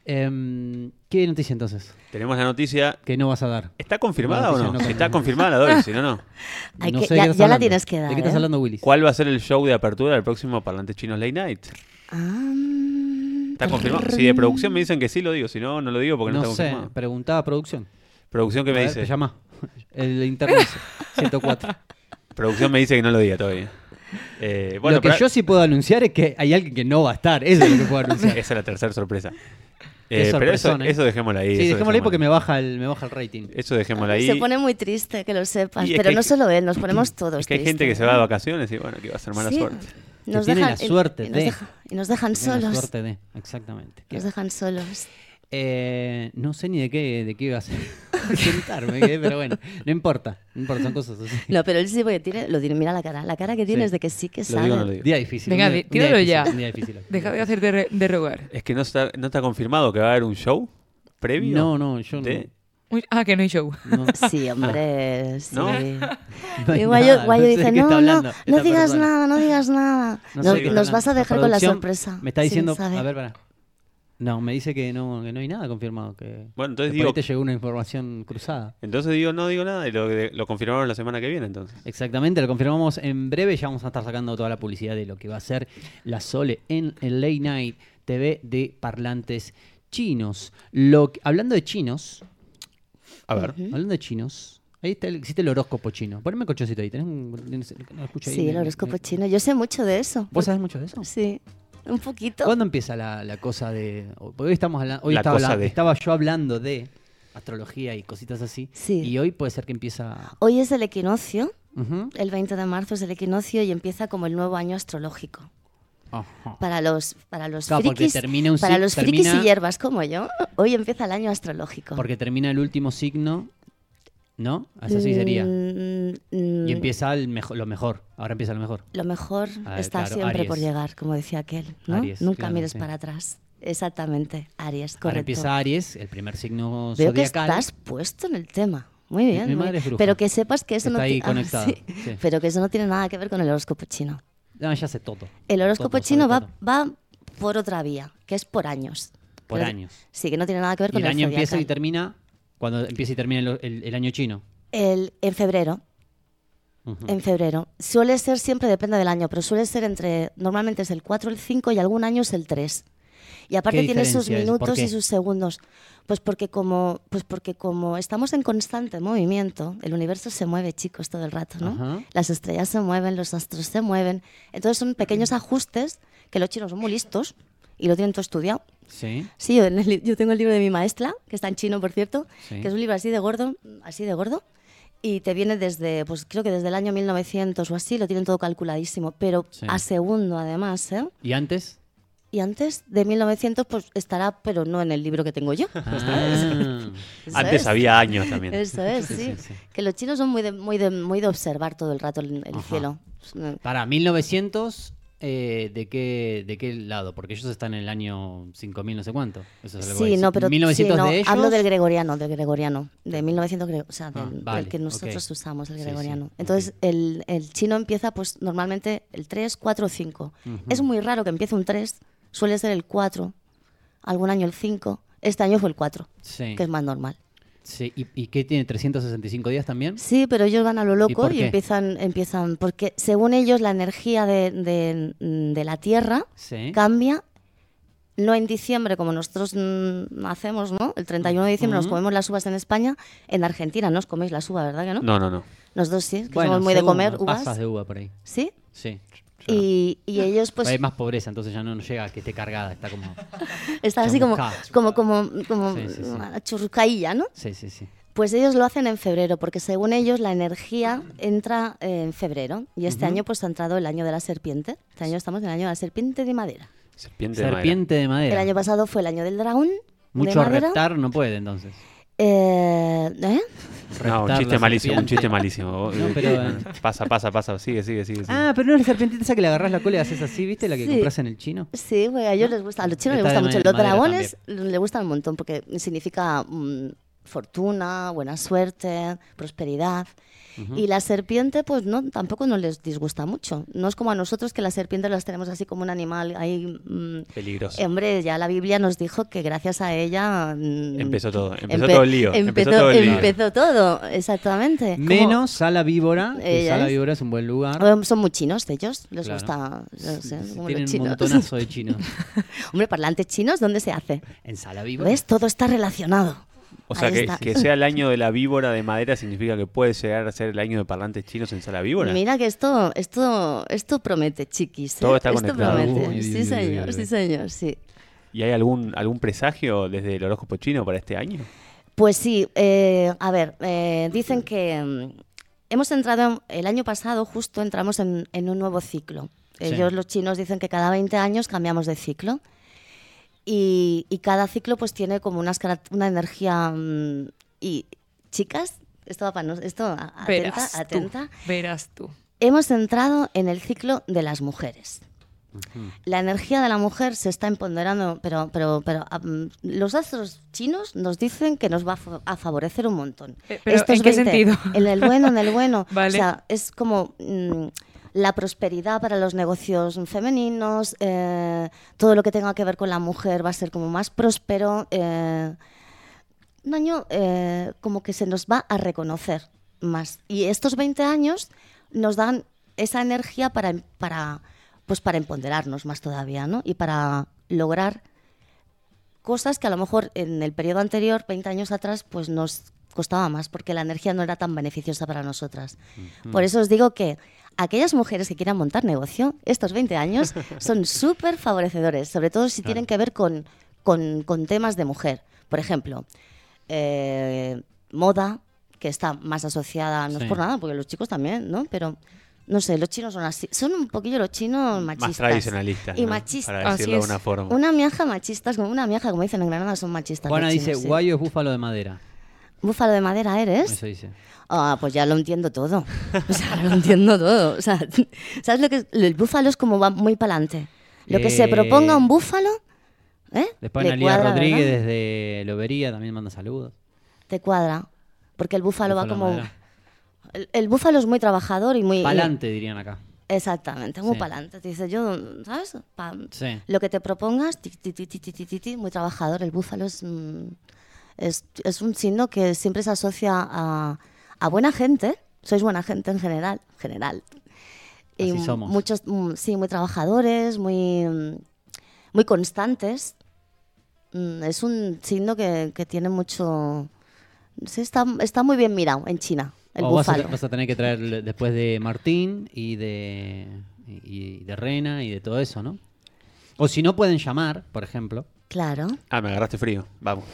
Em, ¿Qué noticia entonces? Tenemos la noticia. Que no vas a dar. ¿Está confirmada No, o no? noticia no Si está confirmada. confirmada la doy, si no, no. Hay No que- sé de ya- qué estás ya la hablando. tienes que dar, ¿De qué estás ¿eh? hablando, Willis? ¿Cuál va a ser el show de apertura del próximo Parlantes Chinos Late Night? Ah, ¿Está confirmado? Si de producción me dicen que sí, lo digo. Si no, no lo digo porque no, No está sé, confirmado. preguntaba a producción. Producción que A me ver, dice. te llama. El internet ciento cuatro. Producción me dice que no lo diga todavía. Eh, bueno, lo que pero- yo sí puedo anunciar es que hay alguien que no va a estar. Eso es lo que puedo anunciar. Esa es la tercera sorpresa. Qué Eh, pero eso, sorpresón, ¿eh? eso dejémoslo ahí. Sí, eso dejémoslo ahí porque me baja el, me baja el rating. Eso dejémoslo ahí. Se pone muy triste, que lo sepas. Y es Pero que no hay- solo él, nos ponemos todos Es que hay gente tristes, que se va de ¿eh? vacaciones y bueno, que va a ser mala Sí. suerte. Nos tiene dejan, la y- suerte y, nos de- deja- y nos dejan Tiene la solos. suerte de, exactamente. Nos dejan solos. Eh, no sé ni de qué, de qué iba a hacer. sentarme, ¿qué? Pero bueno, no importa. No importa, son cosas así. No, pero él sí, porque tiene, lo tiene, mira la cara. La cara que tiene Sí. es de que sí que Lo sabe. digo o no lo digo. Día difícil. Venga, un día- di- un día tíralo difícil, ya. un día difícil. Deja de hacer de, re- de rogar. Es que no está, no está confirmado que va a haber un show previo. No, no, yo no. de- Uy, ah, que no hay show. no. Sí, hombre, sí. ¿No? No hay Y Guayo, nada, Guayo no sé de dice, qué no, está no, hablando no esta digas persona. nada, no digas nada. No sé Nos, de qué está nos vas a hablando. dejar con la producción sorpresa. Me está sin diciendo, saber. a ver, para. No, me dice que no, que no hay nada confirmado. Que, Bueno, que entonces por digo, ahí te llegó una información cruzada. entonces digo, no digo nada y lo, lo confirmaron la semana que viene entonces. Exactamente, lo confirmamos en breve. Ya vamos a estar sacando toda la publicidad de lo que va a ser la Sole en el Late Night T V de Parlantes Chinos. Lo que- hablando de chinos, A ver. hablando de chinos, ahí está el, existe el horóscopo chino. Poneme cochocito ahí. ¿Tenés un, tienes- no, escucha ahí, Sí, me- el horóscopo me- chino. Yo sé mucho de eso. ¿Vos sabés mucho de eso? Sí, un poquito. ¿Cuándo empieza la, la cosa de...? Porque hoy estamos hablando... Hoy La estaba, cosa habla- de. estaba yo hablando de astrología y cositas así. Sí. Y hoy puede ser que empieza... Hoy es el equinoccio. Ujú. El veinte de marzo es el equinoccio y empieza como el nuevo año astrológico. Ajá. Para los, para los Claro, porque frikis, termina un para ci- los frikis termina- y hierbas como yo, hoy empieza el año astrológico. Porque termina el último signo, ¿no? Así sí sería. Mm, mm, Y empieza el mejo- lo mejor. Ahora empieza lo mejor. Lo mejor Ah, está claro, siempre Aries. por llegar, como decía aquel. ¿no? Aries, Nunca claro, mires sí. para atrás. Exactamente, Aries, Ahora correcto. empieza Aries, el primer signo Veo que zodiacal. estás puesto en el tema. Muy bien. mi muy- madre es bruja. Pero que sepas que eso Está no ahí ti- ah, conectada, sí. sí. Pero que eso no tiene nada que ver con el horóscopo chino. No, ya sé todo. El horóscopo Todo, chino sabe va, todo. va por otra vía, que es por años. Por Pero- años. Sí, que no tiene nada que ver Y con el año empieza y zodiacal. termina... Cuando empieza y termina el, el- el año chino. El, en febrero. Ujú. En febrero. Suele ser, siempre depende del año, pero suele ser entre, normalmente es el cuatro, el cinco y algún año es el tres. Y aparte ¿Qué tiene sus diferencia es? ¿Por minutos qué? y sus segundos. Pues porque como, pues porque como estamos en constante movimiento, el universo se mueve, chicos, todo el rato, ¿no? Ajá. Las estrellas se mueven, los astros se mueven. Entonces son pequeños ajustes que los chinos son muy listos y lo tienen todo estudiado. Sí. Sí, yo, en el li- yo tengo el libro de mi maestra, que está en chino, por cierto, Sí. que es un libro así de gordo, así de gordo, y te viene desde, pues creo que desde el año mil novecientos o así, lo tienen todo calculadísimo, pero Sí. a segundo además, ¿eh? ¿Y antes? Y antes de mil novecientos, pues estará, pero no en el libro que tengo yo. Ah. Eso Antes es. había años también. Eso es, Sí, sí. sí, sí. Que los chinos son muy de, muy de, muy de observar todo el rato el, el Ajá. cielo. Para mil novecientos, eh, ¿de qué de qué lado? Porque ellos están en el año cinco mil no sé cuánto. Eso es lo que voy a Sí, decir. no, pero mil novecientos sí, no, de ellos. hablo del gregoriano, del gregoriano, de mil novecientos, gre- o sea, del, Ah, del vale, que nosotros ok. usamos, el Sí, sí, gregoriano. ok. Entonces, el, el chino empieza, pues, normalmente el tres, cuatro, cinco. Ujú. Es muy raro que empiece un tres, suele ser el cuatro, algún año el cinco. Este año fue el cuatro, Sí. que es más normal. Sí. ¿Y, y qué tiene? ¿trescientos sesenta y cinco días también? Sí, pero ellos van a lo loco por y, qué? empiezan, empiezan, porque según ellos la energía de, de- de la Tierra Sí. cambia, no en diciembre como nosotros mm, hacemos, ¿no? El treinta y uno de diciembre nos Ujú. comemos las uvas en España, en Argentina no os coméis las uvas, ¿verdad que no? No, no, no. Nosotros sí, que Bueno, somos muy de según, comer uvas. pasas de uva por ahí. ¿Sí? Sí. Y, y ellos pues Hay más pobreza, entonces ya no, no llega a que esté cargada, está como... están así como, chamuscada. como, como, como Sí, sí, sí. una churrucailla, ¿no? Sí, sí, sí. Pues ellos lo hacen en febrero, porque según ellos la energía entra en febrero. Y este Ujú. año pues ha entrado el año de la serpiente. Este año estamos en el año de la serpiente de madera. Serpiente de madera. Serpiente de madera. El año pasado fue el año del dragón de Mucho madera. reptar no puede, entonces. Eh, ¿eh? No, un Reptar chiste la malísimo, un serpiente. chiste malísimo. No, pero, eh. Pasa, pasa, pasa, sigue, sigue, sigue. sigue. Ah, pero no es la serpientita esa que le agarrás la cola y haces así, ¿viste? La que Sí. compras en el chino. Sí, güey, a ellos les gusta, a los chinos les Esta gusta de mucho. Los madera dragones les gustan un montón porque significa mm, fortuna, buena suerte, prosperidad. Y la serpiente, pues no, tampoco no les disgusta mucho. No es como a nosotros que las serpientes las tenemos así como un animal ahí. mm, Peligroso. eh, hombre, ya la Biblia nos dijo que gracias a ella. mm, Empezó todo, empezó empe- todo el lío. Empezó, Empezó todo el lío. empezó todo, exactamente. Como- Menos Sala Víbora, que Ellas. Sala Víbora es un buen lugar. Eh, Son muy chinos ellos, les Claro. gusta. No sé, como Tienen los un chinos. montonazo de chinos. Hombre, parlantes chinos, ¿dónde se hace? En Sala Víbora. ¿Ves? Todo está relacionado. O sea, Ahí que, está. que sea el año de la víbora de madera significa que puede llegar a ser el año de parlantes chinos en Sala Víbora. Mira que esto, esto, esto promete, chiquis. ¿eh? Todo está esto conectado. promete. Uy, uy, sí, uy, señor, uy, uy. sí, señor, sí. ¿Y hay algún algún presagio desde el horóscopo chino para este año? Pues sí, eh, a ver, eh, dicen que mm, hemos entrado, el año pasado justo entramos en, en un nuevo ciclo. Sí. Ellos, los chinos, dicen que cada veinte años cambiamos de ciclo. Y, y cada ciclo pues tiene como unas, cara- una energía... mm, y chicas, esto va para nos- esto, a- atenta, Verás tú, atenta. verás tú. Hemos entrado en el ciclo de las mujeres. La energía de la mujer se está empoderando, pero, pero, pero am, los astros chinos nos dicen que nos va a, fa- a favorecer un montón. Eh, pero, Estos ¿en qué veinte, sentido? En el bueno, en el bueno. Vale. O sea, es como mm, la prosperidad para los negocios femeninos, eh, todo lo que tenga que ver con la mujer va a ser como más próspero. eh, un año eh, como que se nos va a reconocer más. Y estos veinte años nos dan esa energía para, para, pues para empoderarnos más todavía, ¿no? Y para lograr cosas que a lo mejor en el periodo anterior, veinte años atrás, pues nos costaba más, porque la energía no era tan beneficiosa para nosotras. Por eso os digo que aquellas mujeres que quieran montar negocio, estos veinte años son súper favorecedores, sobre todo si tienen que ver con, con, con temas de mujer. Por ejemplo, eh, moda, que está más asociada, no Sí. es por nada, porque los chicos también, ¿no? Pero, no sé, los chinos son así, son un poquillo los chinos machistas. Más tradicionalistas. Y ¿no? machistas. Para decirlo Así de una es. forma. Una miaja machistas, como una miaja, como dicen en Granada, son machistas. Juana los dice, chinos, sí. guayo es búfalo de madera. ¿Búfalo de madera eres? Eso dice. Ah, pues ya lo entiendo todo. O sea, lo entiendo todo. O sea, ¿sabes lo que es? El búfalo es como va muy para adelante. Lo que se Eh, proponga un búfalo, ¿eh? Después Le Analia cuadra, Rodríguez ¿verdad? desde Lobería también manda saludos. Te cuadra. Porque el búfalo, Búfalo de va como... madera. El, el búfalo es muy trabajador y muy... Pa'lante, dirían acá. Exactamente, muy Sí. para adelante. Te dice, yo, ¿sabes? Pa- Sí. Lo que te propongas, ti, ti, ti, ti, ti, ti, ti, ti, muy trabajador. El búfalo es, mm, es, es un signo que siempre se asocia a, a buena gente. Sois buena gente en general, general. Y Así somos. muchos, mm, sí, muy trabajadores, muy, mm, muy constantes. Mm, Es un signo que, que tiene mucho... sí, está, está muy bien mirado en China, el O vas, a, búfalo. vas a tener que traer después de Martín y de, y, y de Rena y de todo eso, ¿no? O si no, pueden llamar, por ejemplo. Claro. Ah, me agarraste frío. Vamos.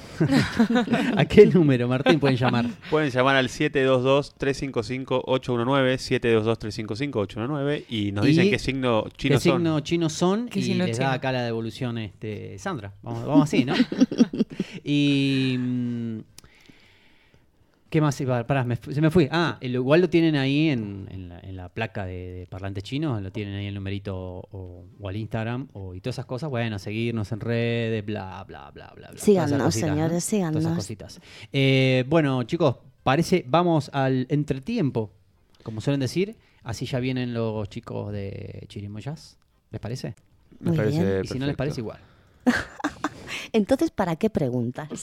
¿A qué número, Martín, pueden llamar? Pueden llamar al siete dos dos, tres cinco cinco, ocho uno nueve, siete dos dos, tres cinco cinco, ocho uno nueve y nos dicen Y qué signo chino ¿Qué son. signo chinos son? ¿Qué Y signo les da chino? acá la devolución este, Sandra. Vamos, vamos así, ¿no? Y... mm, ¿qué más iba? Pará, me fu- se me fui. Ah, el- igual lo tienen ahí en, en la, en la placa de, de parlantes chinos, lo tienen ahí el numerito o, o al Instagram o, y todas esas cosas. Bueno, seguirnos en redes, bla, bla, bla, bla. bla. Todas Síganos, esas cositas, señores, Todas síganos. esas cositas. Eh, bueno, chicos, parece, vamos al entretiempo, como suelen decir. Así ya vienen los chicos de Chirimoyas. ¿Les parece? Me Muy parece bien. Y si no les perfecto. parece, igual. Entonces, ¿para qué preguntas?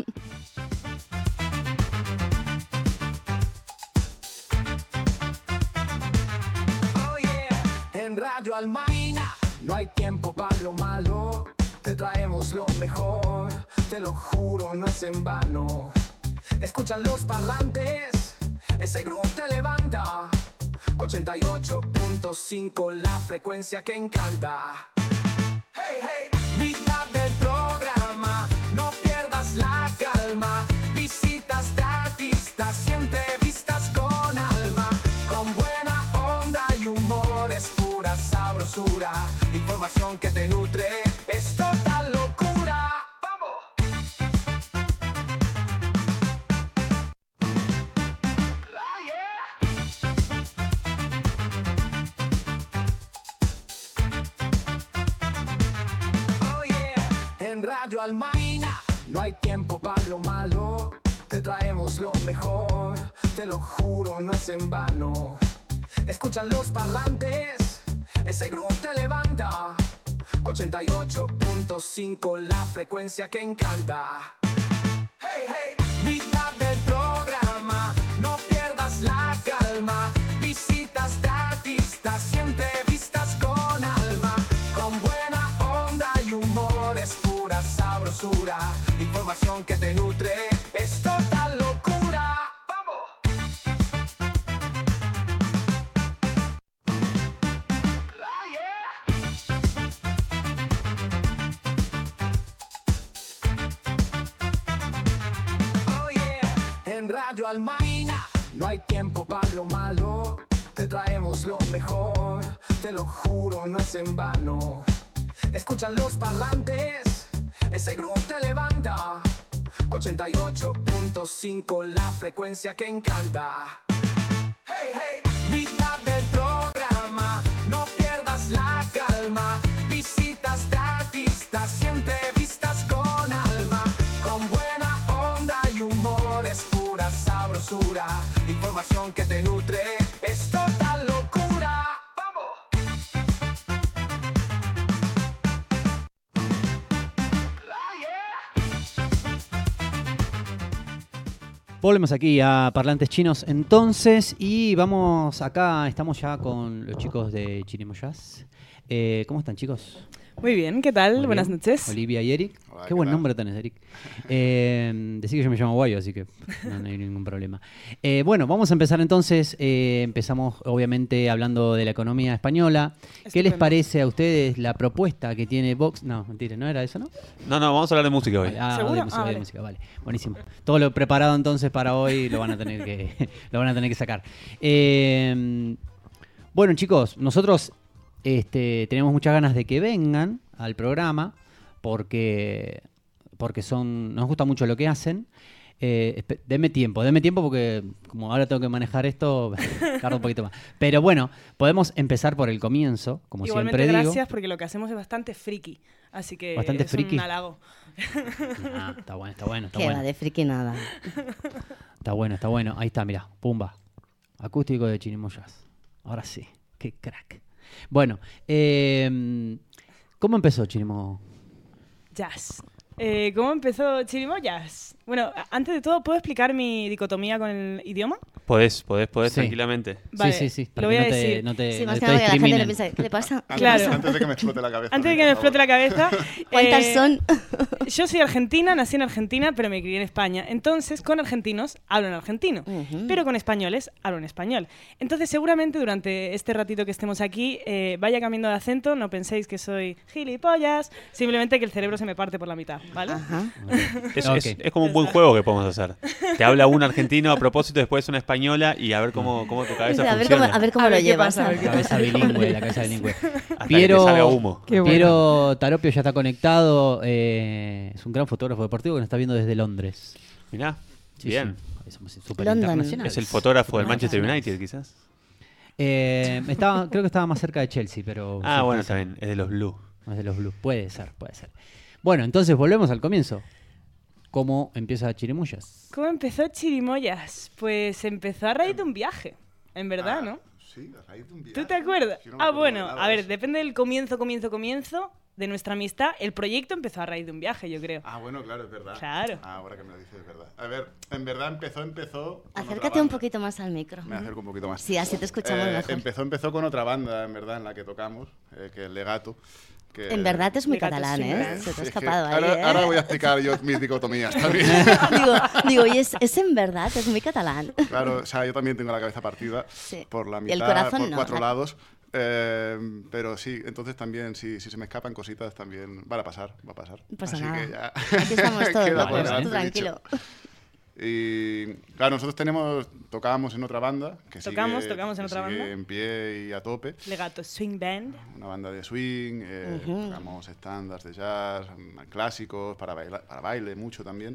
Oh yeah, en Radio Almaina no hay tiempo para lo malo. Te traemos lo mejor, te lo juro, no es en vano. Escuchan los parlantes, ese grupo te levanta. ochenta y ocho punto cinco, la frecuencia que encanta. Hey, hey, mitad del programa, no pierdas la calma. Visitas de artistas y entrevistas con alma. Con buena onda y humor, es pura sabrosura. Información que te nutre, es total locura. ¡Vamos! en Radio Almaina. No hay tiempo para lo malo, te traemos lo mejor, te lo juro, no es en vano. Escuchan los parlantes, ese grupo te levanta. ochenta y ocho punto cinco, la frecuencia que encanta. Hey, hey, mitad del programa, no pierdas la calma. Visitas de artistas, siempre vistas con alma. Con buena onda y humor, es pura sabrosura. Información que te nutre, es total locura. En Radio Almaina no hay tiempo para lo malo, te traemos lo mejor, te lo juro, no es en vano. Escuchan los parlantes, ese grupo te levanta. ochenta y ocho punto cinco, la frecuencia que encanta. Hey, hey, mitad del programa, no pierdas la calma. Visitas de artistas, siempre vistas con alma. Con buena onda y humor, es pura sabrosura. Información que te nutre, es total locura. Volvemos aquí a Parlantes Chinos entonces y vamos acá, estamos ya con los chicos de Chirimoyas. Eh, ¿Cómo están, chicos? Muy bien, ¿qué tal? Muy Buenas bien. noches. Olivia y Eric. Hola, Qué ¿qué buen tal? nombre tenés, Eric. Eh, decí que yo me llamo Guayo, así que no, no hay ningún problema. Eh, bueno, vamos a empezar entonces. Eh, empezamos obviamente hablando de la economía española. ¿Qué les Estupendo. parece a ustedes la propuesta que tiene Vox? No, mentira, ¿no era eso, no? No, no, vamos a hablar de música hoy. Vale, ah, ¿Seguro? de música, Ah, de vale. música, vale. Buenísimo. Todo lo preparado entonces para hoy lo van a tener que, lo van a tener que sacar. Eh, bueno, chicos, nosotros este, tenemos muchas ganas de que vengan al programa porque, porque son, nos gusta mucho lo que hacen. Eh, espe- denme tiempo, denme tiempo porque como ahora tengo que manejar esto, tardo un poquito más. Pero bueno, podemos empezar por el comienzo, como Igualmente, siempre digo. gracias porque lo que hacemos es bastante friki. Así que ¿Bastante es friki? un halago. Ah, está bueno, está bueno, está Que bueno. va de friki nada. Está bueno, está bueno. Ahí está, mirá. Pumba. Acústico de Chirimoyas. Ahora sí. Qué crack. Bueno, eh, ¿cómo empezó Chirimo? Jazz. Eh, ¿Cómo empezó Chirimoyas? Bueno, a- antes de todo, ¿puedo explicar mi dicotomía con el idioma? Podés, podés, podés Sí. tranquilamente. Vale, sí, sí, sí. Para lo que voy a no te, decir. no te, Sí, no más te que nada que la gente no discriminen. piensa, ¿qué le pasa? Antes, Claro. antes de que me explote la cabeza. Antes de que me explote la cabeza. ¿Cuántas eh, son? Yo soy argentina, nací en Argentina, pero me crié en España. Entonces, con argentinos hablo en argentino, Ujú. pero con españoles hablo en español. Entonces, seguramente durante este ratito que estemos aquí eh, vaya cambiando de acento. No penséis que soy gilipollas, simplemente que el cerebro se me parte por la mitad, ¿vale? Ajá. Es, Ok. es- es como un buen juego que podemos hacer. Te habla un argentino a propósito, después una española y a ver cómo, cómo tu cabeza A ver cómo, funciona. a ver cómo A ver lo qué llevas. pasa, a ver qué La cabeza bilingüe, la cabeza bilingüe. Hasta Piero, que te salga humo. Qué bueno. Piero Taropio ya está conectado. eh, es un gran fotógrafo deportivo que nos está viendo desde Londres. Mirá, Sí, bien. sí, somos súper London. internacionales. Es el fotógrafo del Manchester Internacionales. United, quizás. Eh, estaba, creo que estaba más cerca de Chelsea, pero... Ah, sí, bueno, sí, está bien. Es de los Blue. más de los Blues. Puede ser, puede ser. Bueno, entonces volvemos al comienzo. ¿Cómo empieza Chirimullas? ¿Cómo empezó Chirimoyas? Pues empezó a raíz de un viaje, en verdad, Ah, ¿no? Sí, a raíz de un viaje. ¿Tú te acuerdas? Yo no me Ah, acuerdo bueno, de nada a de ver, eso. depende del comienzo, comienzo, comienzo de nuestra amistad. El proyecto empezó a raíz de un viaje, yo creo. Ah, bueno, claro, es verdad. Claro. Ah, ahora que me lo dices, es verdad. A ver, en verdad empezó, empezó. con Acércate otra un banda. poquito más al micro. Me acerco un poquito más. Sí, así te escuchamos Eh, mejor. Empezó, empezó con otra banda, en verdad, en la que tocamos, eh, que es Legato. Que, En verdad es muy Legato catalán, Swing ¿eh? Band. Se te ha Sí, es que escapado ahí, ahora, ¿eh? ahora voy a explicar yo mis dicotomías también. digo, digo, y es, es en verdad, es muy catalán. Claro, o sea, yo también tengo la cabeza partida Sí. por la Y mitad, el corazón por no, cuatro la- lados. Eh, pero sí, entonces también, si, si se me escapan cositas, también van a pasar, va a pasar. No pasa Así nada. que ya Aquí estamos todos queda por locos, delante tú tranquilo. dicho. Y claro, nosotros tenemos, tocábamos en otra banda que Tocamos, sigue, tocamos en que otra sigue banda. en pie y a tope. Legato Swing Band. Una banda de swing, eh, Ujú. tocamos estándares de jazz, mm, clásicos, para, baila- para baile mucho también.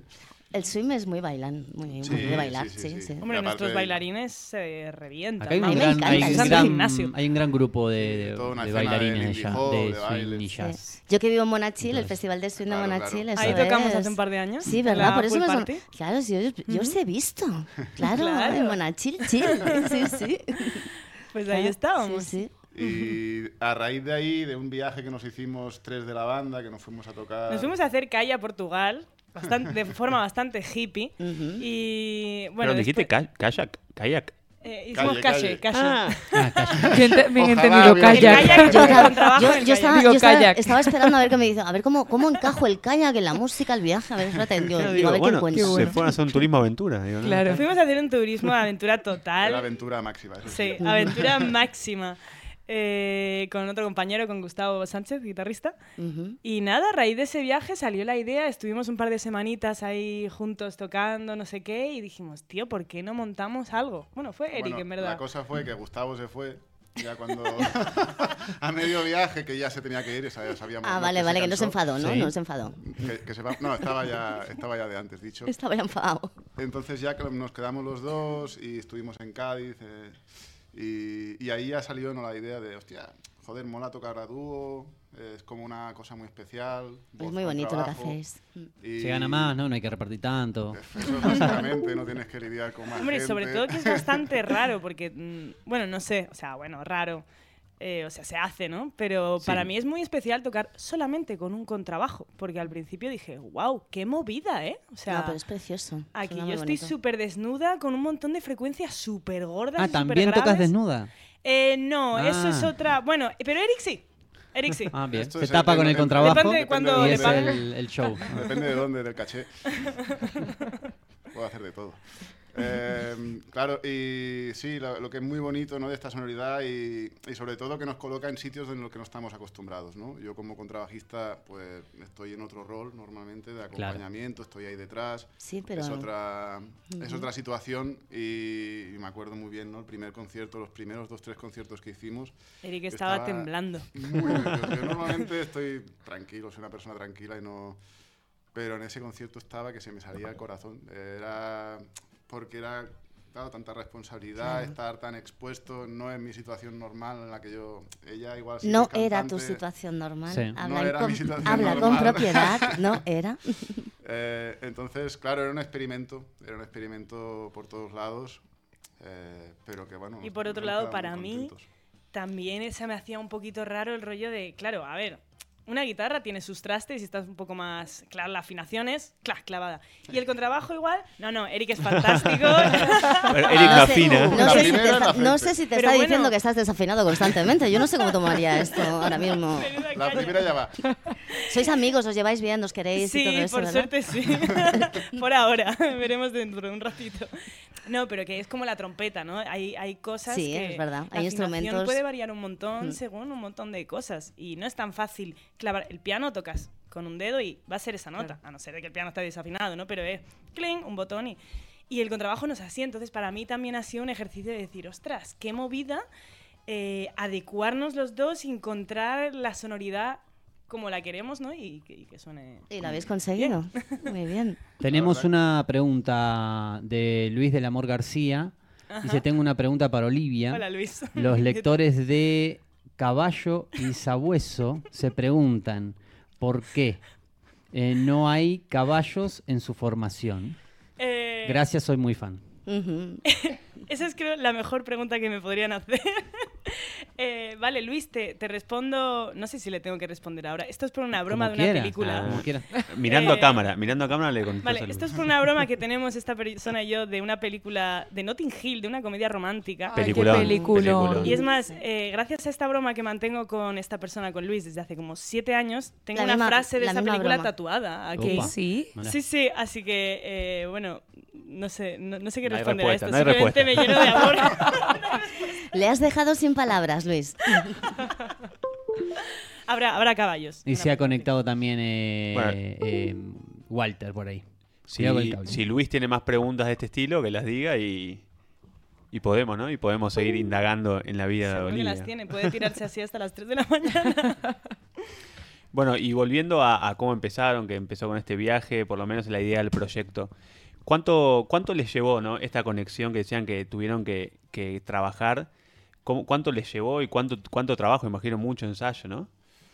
El swing es muy bailan, muy, Sí, muy de bailar, sí, sí, sí, sí. sí. Hombre, Y aparte- nuestros bailarines se revientan. Acá hay, A un mí me gran, encanta hay, el un swing. gran, Gimnasio. hay un gran grupo de, de- Toda una de escena de bailarines de, Lindy jazz, Hop, de de swing bailes. y jazz. Yo que vivo en Monachil, el Entonces- Festival de Swing de Claro, Monachil, claro. Ahí eso tocamos es- hace un par de años. Sí, en ¿verdad? la Por eso pool me son- party. Claro, sí, yo, yo os he visto. Claro, Claro. en Monachil, chill. Sí, sí. Pues ahí estábamos. Sí, sí. Y a raíz de ahí, de un viaje que nos hicimos tres de la banda, que nos fuimos a tocar... Nos fuimos a hacer calle a Portugal, bastante, de forma bastante hippie. Ujú. Y bueno, Pero dijiste después- ca- kayak, kayak. eh, hicimos Calle, calle, calle. calle. Ah, calla. Bien, te- bien Ojalá entendido, hubiera- El kayak. kayak, Yo, yo, con trabajo yo- en el yo estaba, kayak. Digo, yo estaba- kayak. estaba esperando a ver qué me dice. A ver cómo, cómo encajo el kayak en la música, el viaje. A ver, espérate, yo, Claro, digo, digo, a ver bueno, qué encuentro. se fueron a hacer un turismo aventura. Digo, ¿no? Claro. Fuimos a hacer un turismo de aventura total. Era aventura máxima. Eso sí. Sí, aventura máxima. Eh, con otro compañero, con Gustavo Sánchez, guitarrista. Ujú. Y nada, a raíz de ese viaje salió la idea, estuvimos un par de semanitas ahí juntos tocando, no sé qué, y dijimos, tío, ¿por qué no montamos algo? Bueno, fue Eric, Bueno, en verdad. La cosa fue que Gustavo se fue ya cuando a medio viaje, que ya se tenía que ir, y sab- sabíamos Ah, ¿no? vale, se vale, que no se cansó, enfadó, ¿no? Sí. No se enfadó. que- que se va- no, estaba ya, estaba ya de antes, dicho. Estaba ya enfadado. Entonces ya que nos quedamos los dos y estuvimos en Cádiz eh, y, y ahí ya salió ¿no? la idea de, hostia, joder, mola tocar a dúo, es como una cosa muy especial. voz Es muy con bonito lo que trabajo, hacéis. y- Se gana más, ¿no? No hay que repartir tanto. Eso básicamente, no tienes que lidiar con más Hombre, gente. sobre todo que es bastante raro, porque, mm, bueno, no sé, o sea, bueno, raro, eh, o sea, se hace, ¿no? Pero Sí. para mí es muy especial tocar solamente con un contrabajo, porque al principio dije, wow, qué movida, ¿eh? O sea, No, pero es precioso. aquí suena yo muy estoy bonito. súper desnuda con un montón de frecuencias súper gordas. Ah, ¿también tocas desnuda? Eh, no, eso es Ah. otra. Bueno, pero Eric sí. Eric sí. Ah, bien. Esto Se es tapa el- con el el- contrabajo Depende de cuándo y le es paguen. el, el show. Depende de dónde, del caché. Puedo hacer de todo. Eh, claro, y sí, lo, lo que es muy bonito ¿no? de esta sonoridad y, y sobre todo que nos coloca en sitios en los que no estamos acostumbrados, ¿no? Yo como contrabajista pues estoy en otro rol normalmente de acompañamiento, estoy ahí detrás. Sí, pero... Es otra, es Ujú. otra situación y, y me acuerdo muy bien, ¿no? El primer concierto, los primeros dos, tres conciertos que hicimos. Eric estaba, Estaba- temblando. Muy nervioso. Yo normalmente estoy tranquilo, soy una persona tranquila y no... Pero en ese concierto estaba que se me salía el corazón. Era... Porque era, claro, tanta responsabilidad, Claro. estar tan expuesto, no es mi situación normal en la que yo... Ella igual sí No que es era tu cantante. situación normal. Sí. Habla, No en era con, mi situación habla con normal. propiedad. No era. Eh, entonces, claro, era un experimento, era un experimento por todos lados, eh, pero que bueno... Y por nos otro hemos lado, quedado para muy mí, contentos. también se me hacía un poquito raro el rollo de, claro, a ver, una guitarra tiene sus trastes y estás un poco más, claro, la afinación es, clac, clavada. Y el contrabajo igual, no, no, Eric es fantástico. Bueno, Eric No no sé, afina. no La sé si primera te es está, la no frente. sé si te Pero está bueno. diciendo que estás desafinado constantemente. Yo no sé cómo tomaría esto ahora mismo. La primera ya va. Sois amigos, os lleváis bien, os queréis y todo Sí, eso, por ¿verdad? suerte sí. Por ahora, veremos dentro de un ratito. No, pero que es como la trompeta, ¿no? Hay, hay cosas Sí, que es verdad. la Hay afinación instrumentos- puede variar un montón Mm. según un montón de cosas y no es tan fácil clavar el piano, tocas con un dedo y va a ser esa nota, Claro. a no ser de que el piano está desafinado, ¿no? Pero es cling, un botón y y el contrabajo no es así, entonces para mí también ha sido un ejercicio de decir, ostras, qué movida eh, adecuarnos los dos y encontrar la sonoridad como la queremos, ¿no? Y, que- y que suene. Y lo habéis conseguido. Muy bien. Tenemos La una pregunta de Luis del Amor García. Dice, tengo una pregunta para Olivia. Hola, Luis. Los lectores de Caballo y Sabueso se preguntan por qué eh, no hay caballos en su formación. Eh, Gracias, soy muy fan. Ujú. Esa es creo la mejor pregunta que me podrían hacer. Eh, vale, Luis, te, te respondo. No sé si le tengo que responder ahora. Esto es por una broma Como de una quiera, película. como quiera. Mirando Eh, a cámara, mirando a cámara le contesto. Vale, a Luis. esto es por una broma que tenemos esta persona y yo de una película de Notting Hill, de una comedia romántica. Ay, qué Peliculón, peliculón. peliculón. Y es más, eh, gracias a esta broma que mantengo con esta persona, con Luis, desde hace como siete años, tengo La una misma- frase de la esa misma película broma. tatuada aquí. Opa. Sí. Hola. Sí, sí, así que, eh, bueno, no sé, no, no sé qué No hay responder respuesta, a esto. no hay Simplemente me lleno de amor. Le has dejado sin palabras, Luis. habrá, habrá caballos. Y Una se ha película. conectado también eh, Bueno. eh, Walter por ahí. Si, Cuidado con el cable. si Luis tiene más preguntas de este estilo, que las diga y, y podemos, ¿no? Y podemos seguir indagando en la vida de Seguro que Olivia. las tiene, puede tirarse así hasta las tres de la mañana. Bueno, y volviendo a, a cómo empezaron, que empezó con este viaje, por lo menos la idea del proyecto, ¿cuánto, cuánto les llevó, ¿no? Esta conexión que decían que tuvieron que, que trabajar? ¿Cómo, ¿Cuánto les llevó y cuánto, cuánto trabajo? Imagino mucho ensayo, ¿no?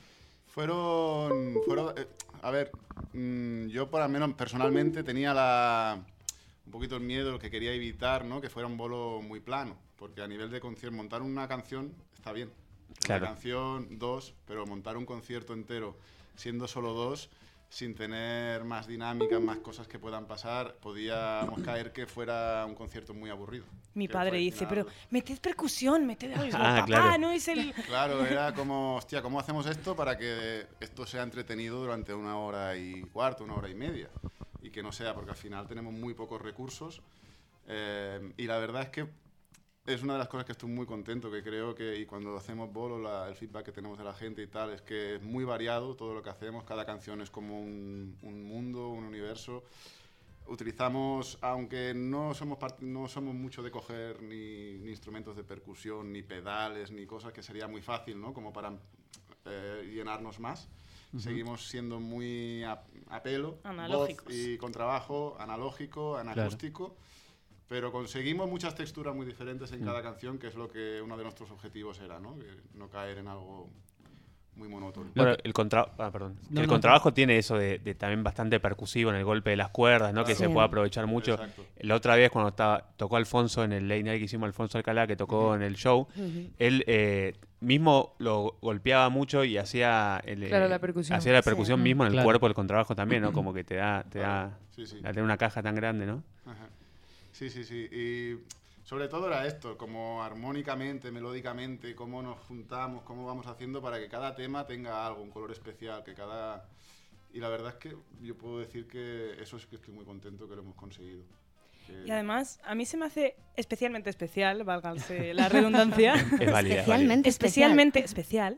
Fueron, fueron eh, a ver, mmm, yo por lo menos personalmente tenía la, un poquito el miedo, lo que quería evitar, ¿no? Que fuera un bolo muy plano, porque a nivel de concierto, montar una canción está bien. Claro. Una canción, dos, pero montar un concierto entero siendo solo dos, sin tener más dinámicas, más cosas que puedan pasar, podíamos caer que fuera un concierto muy aburrido. Mi Que padre fue al dice, final- pero meted percusión, meted algo. Y yo, Ah, papá, claro. no es el... Claro, era como, hostia, ¿cómo hacemos esto para que esto sea entretenido durante una hora y cuarto, una hora y media? Y que no sea, porque al final tenemos muy pocos recursos. eh, y la verdad es que es una de las cosas que estoy muy contento, que creo que, y cuando hacemos bolo, la- el feedback que tenemos de la gente y tal, es que es muy variado todo lo que hacemos, cada canción es como un, un mundo, un universo. Utilizamos, aunque no somos, part- no somos mucho de coger ni, ni instrumentos de percusión, ni pedales, ni cosas que sería muy fácil, ¿no? Como para eh, llenarnos más. Seguimos siendo muy a, a pelo, Analógicos. voz y contrabajo, analógico, anacústico. Pero conseguimos muchas texturas muy diferentes en cada canción, que es lo que uno de nuestros objetivos era, ¿no? Que no caer en algo muy monótono. Bueno, el, contra... ah, perdón. No, el no, contrabajo tiene eso de, de también bastante percusivo en el golpe de las cuerdas, ¿no? Que Sí. se puede aprovechar mucho. Exacto. La otra vez cuando estaba, tocó Alfonso en el late night que hicimos, Alfonso Alcalá, que tocó en el show, él eh, mismo lo golpeaba mucho y hacía, el, eh, Claro, la percusión. hacía la Sí. percusión mismo en el Claro. cuerpo del contrabajo también, ¿no? Como que te da, te Claro. da, Sí, sí. al tener una caja tan grande, ¿no? Ajá. Sí, sí, sí. Y sobre todo era esto, como armónicamente, melódicamente, cómo nos juntamos, cómo vamos haciendo para que cada tema tenga algo, un color especial, que cada... Y la verdad es que yo puedo decir que eso es que estoy muy contento que lo hemos conseguido. Que- Y además, a mí se me hace especialmente especial, válgase la redundancia, Es válida, es válida. Especialmente especialmente especial,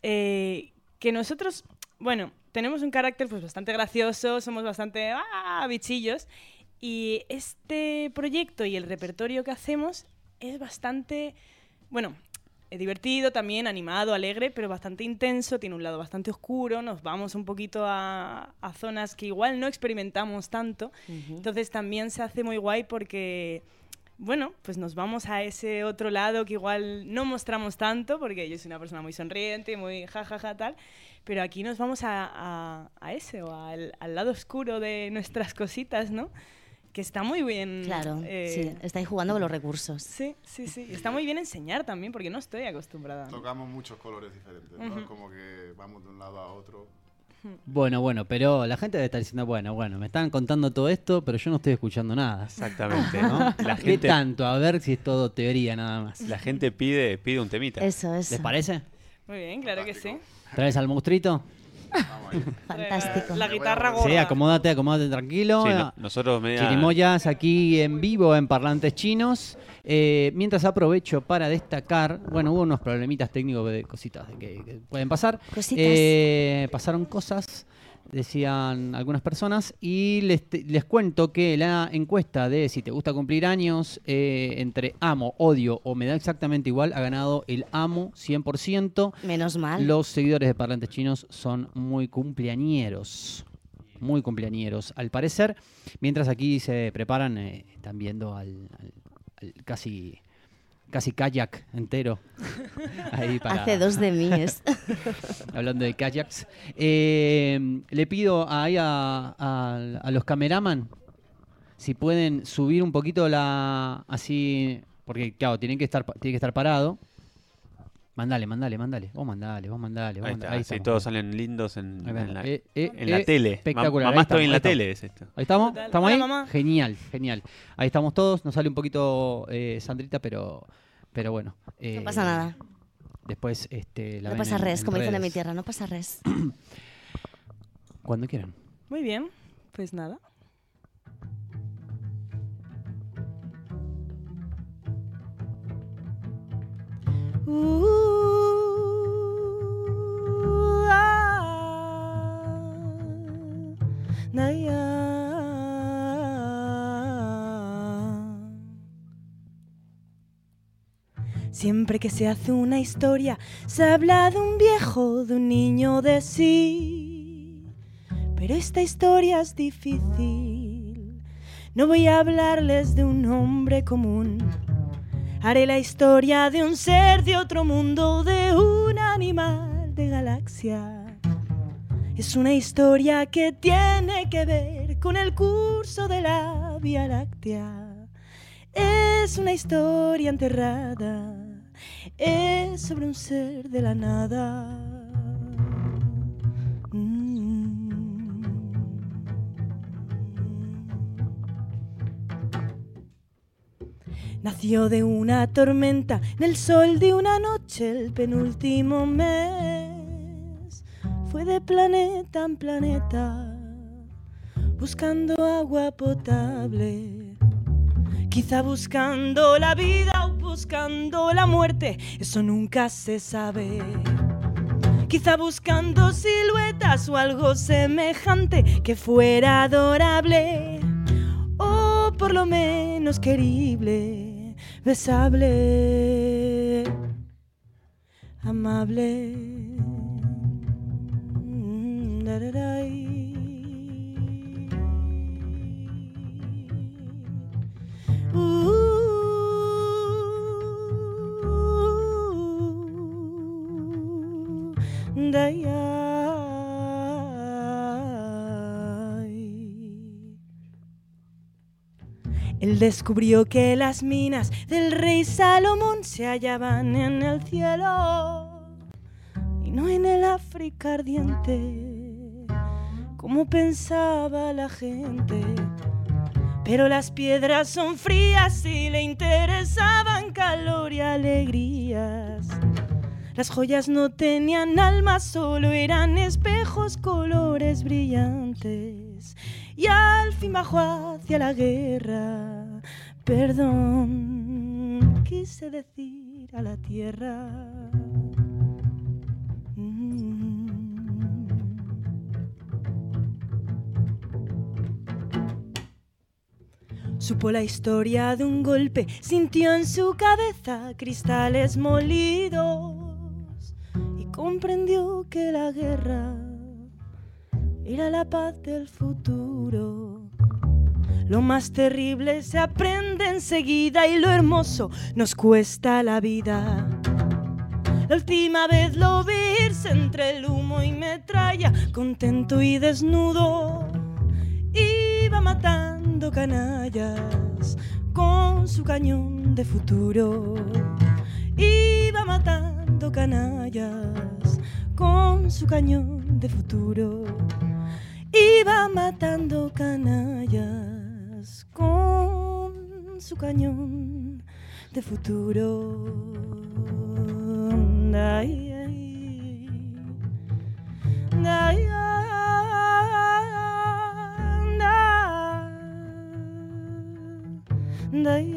eh, que nosotros, bueno, tenemos un carácter pues bastante gracioso, somos bastante ah, bichillos, y este proyecto y el repertorio que hacemos es bastante, bueno, es divertido también, animado, alegre, pero bastante intenso, tiene un lado bastante oscuro, nos vamos un poquito a, a zonas que igual no experimentamos tanto, entonces también se hace muy guay porque, bueno, pues nos vamos a ese otro lado que igual no mostramos tanto, porque yo soy una persona muy sonriente, muy jajaja ja, ja, tal, pero aquí nos vamos a, a, a ese, o al, al lado oscuro de nuestras cositas, ¿no? Que está muy bien. Claro, eh, sí, estáis jugando con los recursos. Sí, sí, sí. Y está muy bien enseñar también, porque no estoy acostumbrada. Tocamos muchos colores diferentes, ¿no? Ujú. Como que vamos de un lado a otro. Bueno, bueno, pero la gente debe estar diciendo, bueno, bueno, me están contando todo esto, pero yo no estoy escuchando nada. Exactamente, ¿No? ¿no? La ¿Qué gente, tanto? A ver si es todo teoría nada más. la gente pide, pide un temita. Eso, eso. ¿Les parece? Muy bien, claro que sí. ¿Traes al monstruito? Vamos ahí. Fantástico. La Me voy a guitarra mover. gorda. Sí, acomódate, acomódate tranquilo. Sí, no- nosotros media... Chirimoyas aquí en vivo en Parlantes Chinos. Eh, mientras aprovecho para destacar, bueno, hubo unos problemitas técnicos de cositas de que, que pueden pasar. Cositas. Eh, pasaron cosas, decían algunas personas, y les, te- les cuento que la encuesta de si te gusta cumplir años eh, entre amo, odio o me da exactamente igual ha ganado el amo cien por ciento. Menos mal. Los seguidores de Parlantes Chinos son muy cumpleañeros. Muy cumpleañeros, al parecer. Mientras aquí se preparan, eh, están viendo al, al- al casi, casi kayak entero. Ahí para, Hace dos de mí es. hablando de kayaks. Eh, le pido ahí a, a- a los cameraman si pueden subir un poquito la... Así, porque claro, tienen que estar, pa- tiene que estar parado. Mandale, mandale, mandale. Vos mandale, vos mandale. Vos Ahí mandale. está, sí, estamos. todos salen lindos en, Ahí va. en la, Eh, eh, en la eh, tele. espectacular. Mamá Ahí estoy en la estamos, ahí tele, es esto. Ahí estamos, Total. estamos Hola, ahí. mamá. Genial, genial. Ahí estamos todos. Nos sale un poquito eh, Sandrita, pero, pero bueno. eh, No pasa nada. Después este, la No ven pasa en- res, en como dicen en mi redes. tierra, no pasa res. Cuando quieran. Muy bien, pues nada. Siempre que se hace una historia, se habla de un viejo, de un niño, de sí. Pero esta historia es difícil. No voy a hablarles de un hombre común. Haré la historia de un ser de otro mundo, de un animal de galaxia. Es una historia que tiene que ver con el curso de la Vía Láctea. Es una historia enterrada, es sobre un ser de la nada. Mm. Nació de una tormenta, en el sol de una noche, el penúltimo mes. Fue de planeta en planeta, buscando agua potable. Quizá buscando la vida o buscando la muerte, eso nunca se sabe. Quizá buscando siluetas o algo semejante que fuera adorable, o por lo menos querible, besable, amable. Mm, da, da, da, y... Uh, day, él descubrió que las minas del rey Salomón se hallaban en el cielo y no en el África ardiente, como pensaba la gente. Pero las piedras son frías y le interesaban calor y alegrías. Las joyas no tenían alma, solo eran espejos, colores brillantes. Y al fin bajó hacia la guerra. Perdón, quise decir a la tierra. Mm. Supo la historia de un golpe, sintió en su cabeza cristales molidos y comprendió que la guerra era la paz del futuro. Lo más terrible se aprende enseguida y lo hermoso nos cuesta la vida. La última vez lo vi irse entre el humo y metralla, contento y desnudo, iba matando canallas con su cañón de futuro. Iba matando canallas con su cañón de futuro. Iba matando canallas con su cañón de futuro. Ay, ay, ay, ay,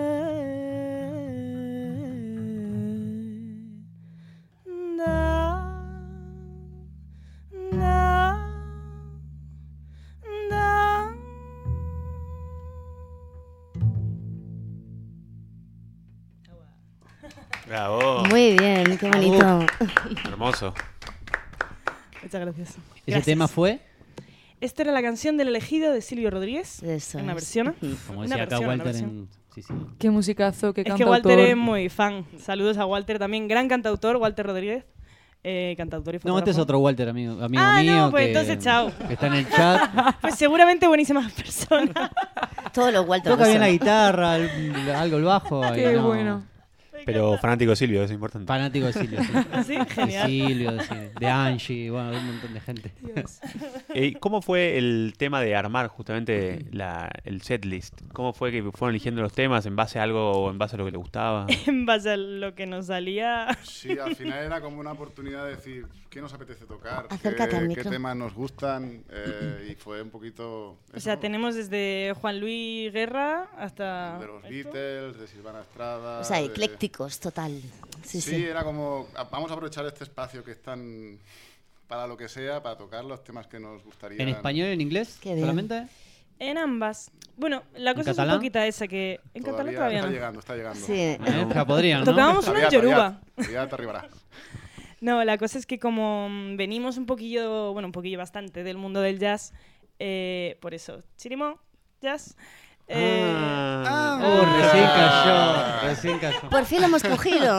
Bravo. Muy bien, qué bonito. Hermoso. Muchas gracias. ¿Ese Gracias. tema fue? Esta era la canción del elegido de Silvio Rodríguez. Eso Una es. versión. Como Una decía acá versión, una Walter versión. en... Sí, sí. Qué musicazo, qué Es que cantautor. Walter es muy fan. Saludos a Walter también. Gran cantautor, Walter Rodríguez. Eh, cantautor y fotógrafo. No, este es otro Walter, amigo, amigo Ah, mío. no, pues que, entonces chao. que está en el chat. Pues seguramente buenísimas personas. Todos los Walter Toca bien la son. guitarra, el- algo el bajo. y Qué no. bueno. Pero fanático de Silvio, es importante. Fanático de Silvio. Sí. Sí, De genial. Silvio, de, Silvio, de Angie, bueno, de un montón de gente. Dios. Eh, ¿Cómo fue el tema de armar justamente la, el setlist? ¿Cómo fue que fueron eligiendo los temas en base a algo o en base a lo que le gustaba? En base a lo que nos salía. Sí, al final era como una oportunidad de decir qué nos apetece tocar, Acércate al qué, qué micro. temas nos gustan eh, y fue un poquito... O sea, eso, tenemos desde Juan Luis Guerra hasta. de los esto. Beatles, de Silvana Estrada... O sea, de- eclécticos, total. Sí, Sí, sí. era como, a- vamos a aprovechar este espacio que es tan... para lo que sea, para tocar los temas que nos gustaría. ¿En español, en inglés? Qué bien. ¿Solamente? En ambas. Bueno, la cosa es catalán? un poquito esa que... En catalán todavía está no. llegando, está llegando. Sí. Eh, ja, podrían, ¿no? Tocábamos una en Aviat, yoruba. aviat, aviat te arribarà. No, la cosa es que como mm, venimos un poquillo, bueno, un poquillo bastante del mundo del jazz, eh, por eso, Chirimo, jazz. eh, Ah. Oh, recién cayó, recién cayó. Por fin lo hemos cogido.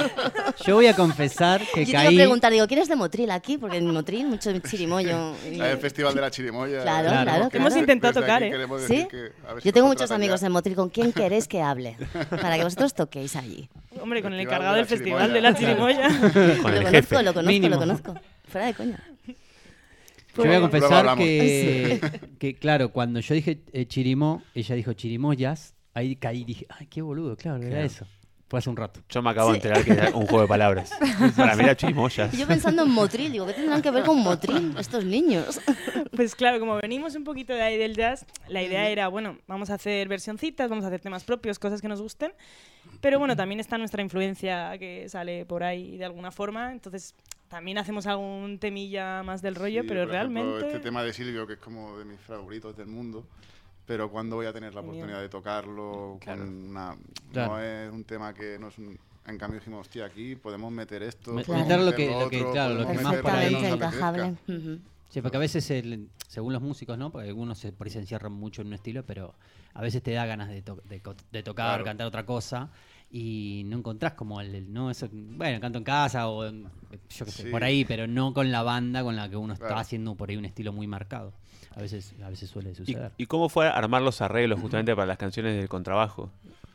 Yo voy a confesar que Yo te iba a caí... preguntar, digo, ¿quién es de Motril aquí? Porque en Motril mucho chirimoyo. y- El Festival de la Chirimoya. Claro, Claro. claro, Hemos claro. intentado Desde tocar, aquí ¿eh? queremos ¿Sí? decir que, a ver si Yo tengo nos muchos contratan amigos ya. en Motril. ¿Con quién queréis que hable? Para que vosotros toquéis allí. Hombre, con el Festival encargado de del la Festival de la Con Chirimoya. el lo conozco, jefe. lo conozco, Mínimo. lo conozco. Fuera de coña. Yo voy a Luego confesar hablamos. que, que, claro, cuando yo dije eh, Chirimó, ella dijo Chirimoyas, ahí caí y dije, ay, qué boludo, claro, era Claro. eso. Fue hace un rato. Yo me acabo de enterar que era un juego de palabras. Para mí era chirimoyas. Y yo pensando en Motril, digo, ¿qué tendrán que ver con Motril estos niños? Pues claro, como venimos un poquito de ahí del jazz, la idea era, bueno, vamos a hacer versioncitas, vamos a hacer temas propios, cosas que nos gusten, pero bueno, también está nuestra influencia que sale por ahí de alguna forma, entonces también hacemos algún temilla más del rollo, Sí, pero por ejemplo, realmente... este tema de Silvio, que es como de mis favoritos del mundo, pero ¿cuándo voy a tener la Genial. oportunidad de tocarlo? Claro. Con una, Claro. No es un tema que no es un... En cambio dijimos, hostia, aquí podemos meter esto, Me- podemos meter lo meter que- lo que- otro, claro, lo podemos que más meter por lo que ahí- nos Perfectamente apetezca. encajable. Ujú. Sí, porque a veces, el- según los músicos, ¿no? Porque algunos se, por ahí se encierran mucho en un estilo, pero a veces te da ganas de, to- de co- de tocar, Claro. cantar otra cosa y no encontrás como el, el- no eso, bueno, canto en casa o en- yo qué sé, Sí. por ahí, pero no con la banda con la que uno está Claro. haciendo por ahí un estilo muy marcado. A veces, a veces suele ¿Y, suceder. y cómo fue armar los arreglos justamente para las canciones del contrabajo?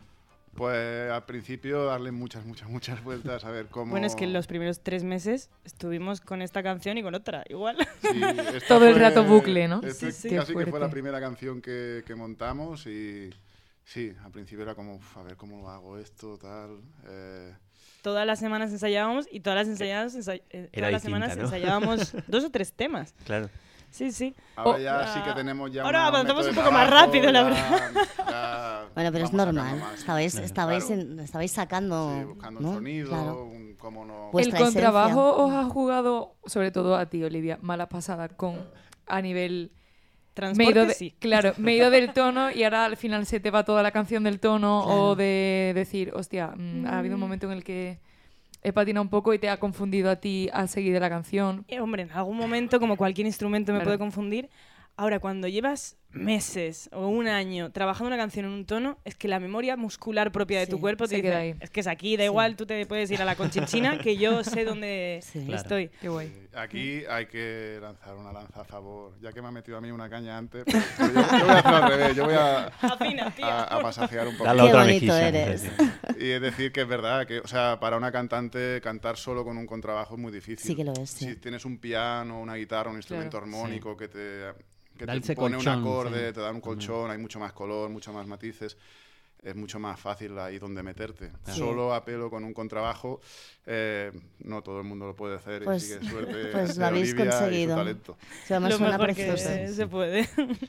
Pues al principio darle muchas, muchas, muchas vueltas a ver cómo... Bueno, es que los primeros tres meses estuvimos con esta canción y con otra, igual. Sí, esta Todo el fue- rato bucle, ¿no? este Sí, sí. Casi Qué que fue la fuerte. primera canción que, que montamos y sí, al principio era como, "Uf, a ver cómo hago esto, tal... eh, Todas las semanas ensayábamos y todas las ensayadas ensay- eh, Era todas las distinta, semanas ¿no? ensayábamos dos o tres temas. Claro. Sí, sí. Ahora Oh, ya ah, sí que tenemos ya ahora una- avanzamos método un de poco más trabajo, rápido, la ya- verdad. ya Bueno, pero es vamos sacando normal. más. Estabais, Claro. estabais, Claro. en- estabais sacando. Sí, buscando ¿no? un sonido, Claro. un cómo no... Pues- El Vuestra contrabajo os ha jugado, sobre todo a ti, Olivia, mala pasada con a nivel... Me he Transporte, ido de- sí. Claro, me he ido del tono y ahora al final se te va toda la canción del tono Claro. o de decir, hostia, mm, ha habido un momento en el que he patinado un poco y te ha confundido a ti al seguir de la canción. Eh, hombre, en algún momento, como cualquier instrumento, me Claro. puede confundir. Ahora, cuando llevas meses o un año trabajando una canción en un tono, es que la memoria muscular propia de tu Sí, cuerpo te se dice, queda ahí. es que es aquí, da Sí. igual, tú te puedes ir a la Conchinchina, que yo sé dónde Sí. Claro. estoy. Qué guay. Eh, Aquí hay que lanzar una lanza a favor, ya que me ha metido a mí una caña antes. Pero yo, yo voy a hacer al revés, yo voy a, Afina, tío. a, a pasajear un poco. Dar la Qué otra bonito mejilla. eres. Sí, sí. Y es decir que es verdad que, o sea, para una cantante cantar solo con un contrabajo es muy difícil. Sí que lo es, sí. Si tienes un piano, una guitarra, un instrumento Claro. armónico que te, que Da te ese pone colchón, un acorde, sí. te da un colchón, hay mucho más color, mucho más matices. Es mucho más fácil ahí donde meterte. Sí. Solo a pelo con un contrabajo, eh, no todo el mundo lo puede hacer. Pues- y sí que es suerte pues lo de habéis Olivia y su conseguido. talento. Sí, además Lo suena mejor que precioso. se puede.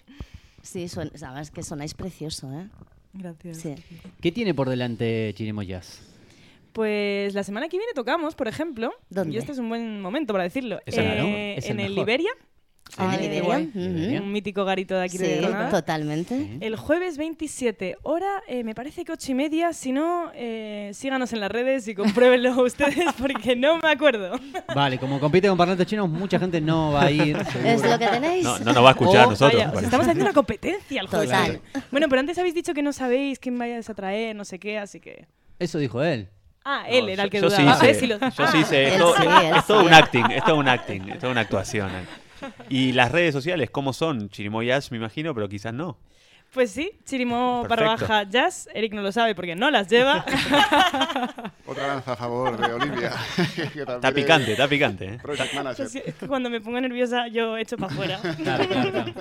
Sí, suena, además que sonáis precioso, ¿eh? Gracias. Sí. ¿Qué tiene por delante Chirimo Jazz? Pues la semana que viene tocamos, por ejemplo, ¿Dónde? y este es un buen momento para decirlo, Es el- claro, eh, es el en el mejor. Liberia, Ah, qué Liberia. guay. Ujú. Liberia. un mítico garito de aquí Sí, de Granada. totalmente. Sí. El jueves veintisiete, hora, eh, me parece que ocho y media. Si no, eh, síganos en las redes y compruébenlo ustedes porque no me acuerdo. Vale, como compite con parlantes chinos, mucha gente no va a ir. seguro. Es lo que tenéis. No, no nos va a escuchar a Oh, nosotros. Vaya, os parece. estamos haciendo una competencia el jueves. Total. Bueno, pero antes habéis dicho que no sabéis quién vayáis a traer, no sé qué, así que... Eso dijo él. Ah, él No, era el que yo, yo sí dudaba. A ver hice, si lo- yo sí hice, es Él todo, sí, él es todo sí. un acting, es todo un acting, es toda una actuación. eh. Y las redes sociales, ¿cómo son? Chirimoyas, me imagino, pero quizás no. Pues sí, Chirimo Perfecto. barra baja jazz. Eric no lo sabe porque no las lleva. Otra lanza a favor de Olivia. que también Está es picante, está picante. eh. Project manager. Pues sí, es que cuando me pongo nerviosa yo echo para afuera. Claro, claro, claro.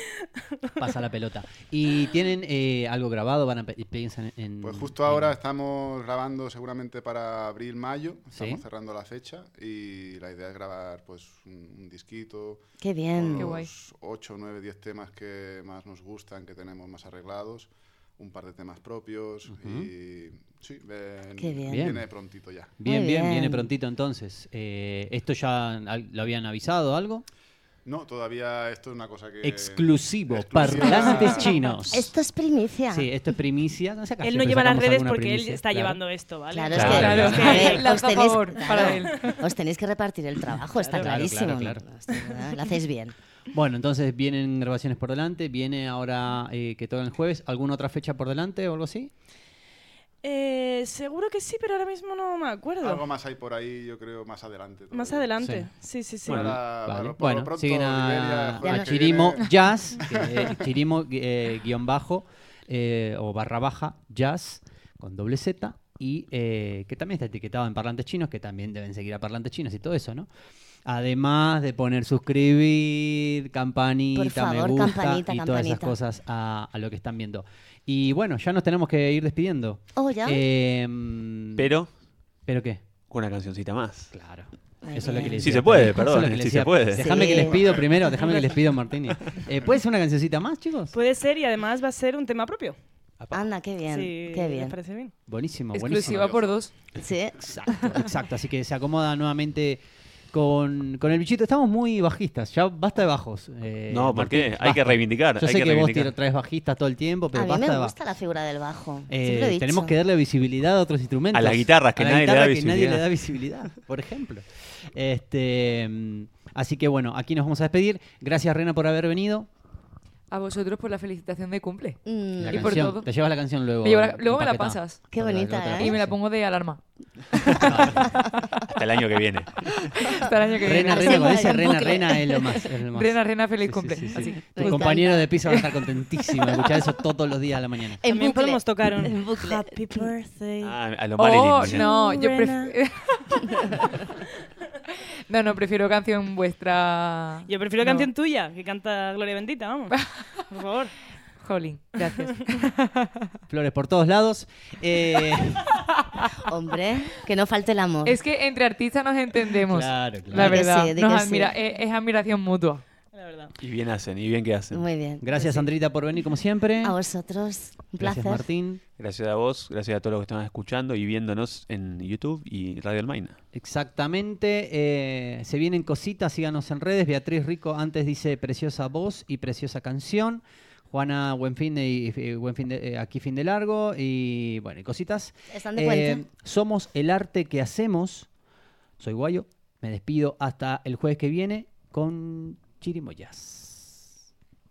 Pasa la pelota. ¿Y tienen eh, algo grabado? ¿Van a pe- piensan en...? Pues justo ahora estamos grabando seguramente para abril-mayo, estamos Sí. cerrando la fecha y la idea es grabar pues un, un disquito Qué bien. Qué con guay. los ocho, nueve, diez temas que más nos gustan, que tenemos más arreglados, un par de temas propios y sí, ven- Qué bien. Bien. viene prontito ya. Bien, Muy bien, bien. viene prontito entonces. Eh, ¿Esto ya al- lo habían avisado algo? No, todavía esto es una cosa que... Exclusivo, Exclusiva. parlantes chinos. Esto es primicia. Sí, esto es primicia. No sé, acá Él no siempre lleva las sacamos redes alguna porque él primicia, está claro. llevando esto, ¿vale? Claro, Claro, es que, claro. a ver, Lanza os, a tenéis, favor claro, para él. os tenéis que repartir el trabajo, está Claro, clarísimo. claro, ¿no? Lo hacéis bien. Bueno, entonces vienen grabaciones por delante, viene ahora eh, que tocan el jueves. ¿Alguna otra fecha por delante o algo así? Eh, seguro que sí, pero ahora mismo no me acuerdo. Algo más hay por ahí, yo creo, más adelante. todavía. Más adelante. Sí, sí, sí. Bueno, Para- vale. para- por Bueno, lo pronto, siguen Liberia, a, jueves a que Chirimo viene. Jazz, que, eh, Chirimo eh, guión bajo eh, o barra baja Jazz con doble Z y eh, que también está etiquetado en Parlantes Chinos, que también deben seguir a Parlantes Chinos y todo eso, ¿no? Además de poner suscribir, campanita, Por favor, me gusta campanita, y todas esas campanita. cosas a, a lo que están viendo. Y bueno, ya nos tenemos que ir despidiendo. Oh, ya. Eh, Pero ¿Pero qué? con una cancioncita más. Claro. Muy Eso es lo que bien. le Sí decía. se puede, Eso es perdón, lo que le sí decía. se puede. Déjame Sí. que les pido primero, déjame que les pido, Martini. Eh, ¿Puede ser una cancioncita más, chicos? Puede ser y además va a ser un tema propio. Anda, qué bien, Sí, qué ¿les bien. parece bien? Buenísimo, Exclusiva buenísimo. por dos. Sí. Exacto, exacto. Así que se acomoda nuevamente con, con el bichito. Estamos muy bajistas, ya basta de bajos. eh, No, ¿por Martín, qué? Hay basta. que reivindicar, Yo hay sé que que, vos reivindicar. tira- traes bajistas todo el tiempo, pero A mí basta me de gusta bajos. la figura del bajo. Eh, Siempre lo he dicho. tenemos que darle visibilidad a otros instrumentos. A las guitarras, que A la nadie le da guitarra que nadie visibilidad. le da visibilidad, por ejemplo. Este, mm, así que bueno, aquí nos vamos a despedir. Gracias, Rena, por haber venido. A vosotros por la felicitación de cumple. Mm, La Y por canción, todo. te llevas la canción luego. Me llevo la- luego me la empaquetada. pasas. Qué Luego bonita, te la ¿eh? Y me la paso, pongo de alarma. Hasta el año que viene. Hasta el año que Rena, viene. Rena, cuando dice En Rena, bucle. Rena es lo más. Es lo más. Rena, Rena, feliz Sí, cumple. sí, sí, sí. Así. Tu Me compañero encanta. de piso va a estar contentísimo de escuchar eso todos los días a la mañana. En También bucle. podemos tocar un En bucle. Happy Birthday. Ah, a lo Oh, Marilyn. no, yo Rena. prefiero... no, no, prefiero canción vuestra... Yo prefiero No. canción tuya, que canta Gloria Bendita, vamos. Por favor. Jolín, gracias. Flores por todos lados. Eh, Hombre, que no falte el amor. Es que entre artistas nos entendemos. claro, claro. La Di que verdad, sí, di nos que admira, sí. es, es admiración mutua. La verdad. Y bien hacen, y bien que hacen. Muy bien. Gracias, Sandrita, por venir como siempre. A vosotros. Un Gracias, placer. Martín. Gracias a vos, gracias a todos los que están escuchando y viéndonos en YouTube y Radio Almaina. Exactamente. eh, se vienen cositas, síganos en redes. Beatriz Rico antes dice preciosa voz y preciosa canción. Juana, buen fin de, y- y buen fin de, eh, aquí fin de largo y bueno, y cositas. Están de Eh, puente. somos el arte que hacemos. Soy Guayo. Me despido hasta el jueves que viene con Chirimoyas.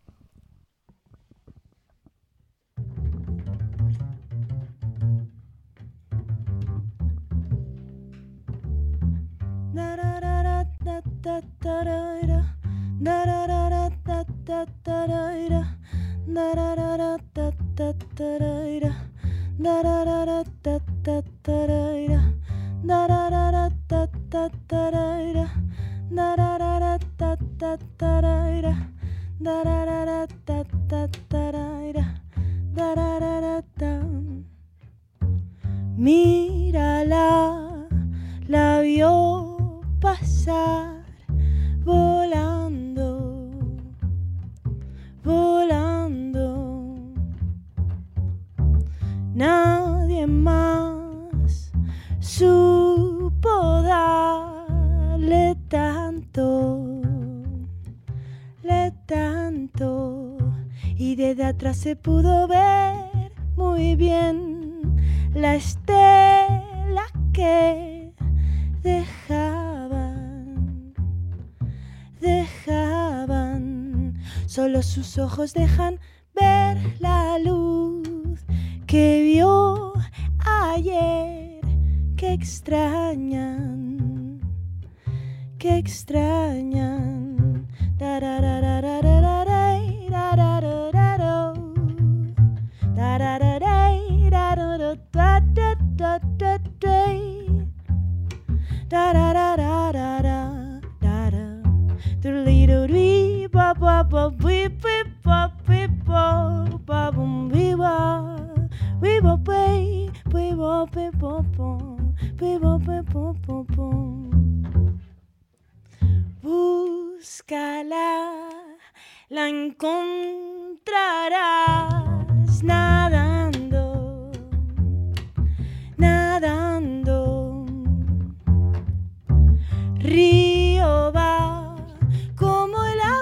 Mírala, la vio pasar volando, volando. Nadie más supo darle tanto, le tanto. Y desde atrás se pudo ver muy bien la estela que dejaban, dejaban. Solo sus ojos dejan ver la luz que vio ayer. Que extrañan, que extrañan. Dararararararay, darararararo. Darararay, dararararararay. Dararararara, dara. Doodle-dee-doo-dee, ba-ba-ba-wee-pee-pop-pee-pop-ba-boom-wee-wa. Wee-wop-wee, wee-wop-wee-pop-pom, wee-wop-wee-pop-pom-pom. Búscala, la encontrarás nadando, nadando. Río va como el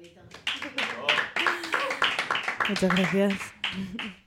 Muchas gracias.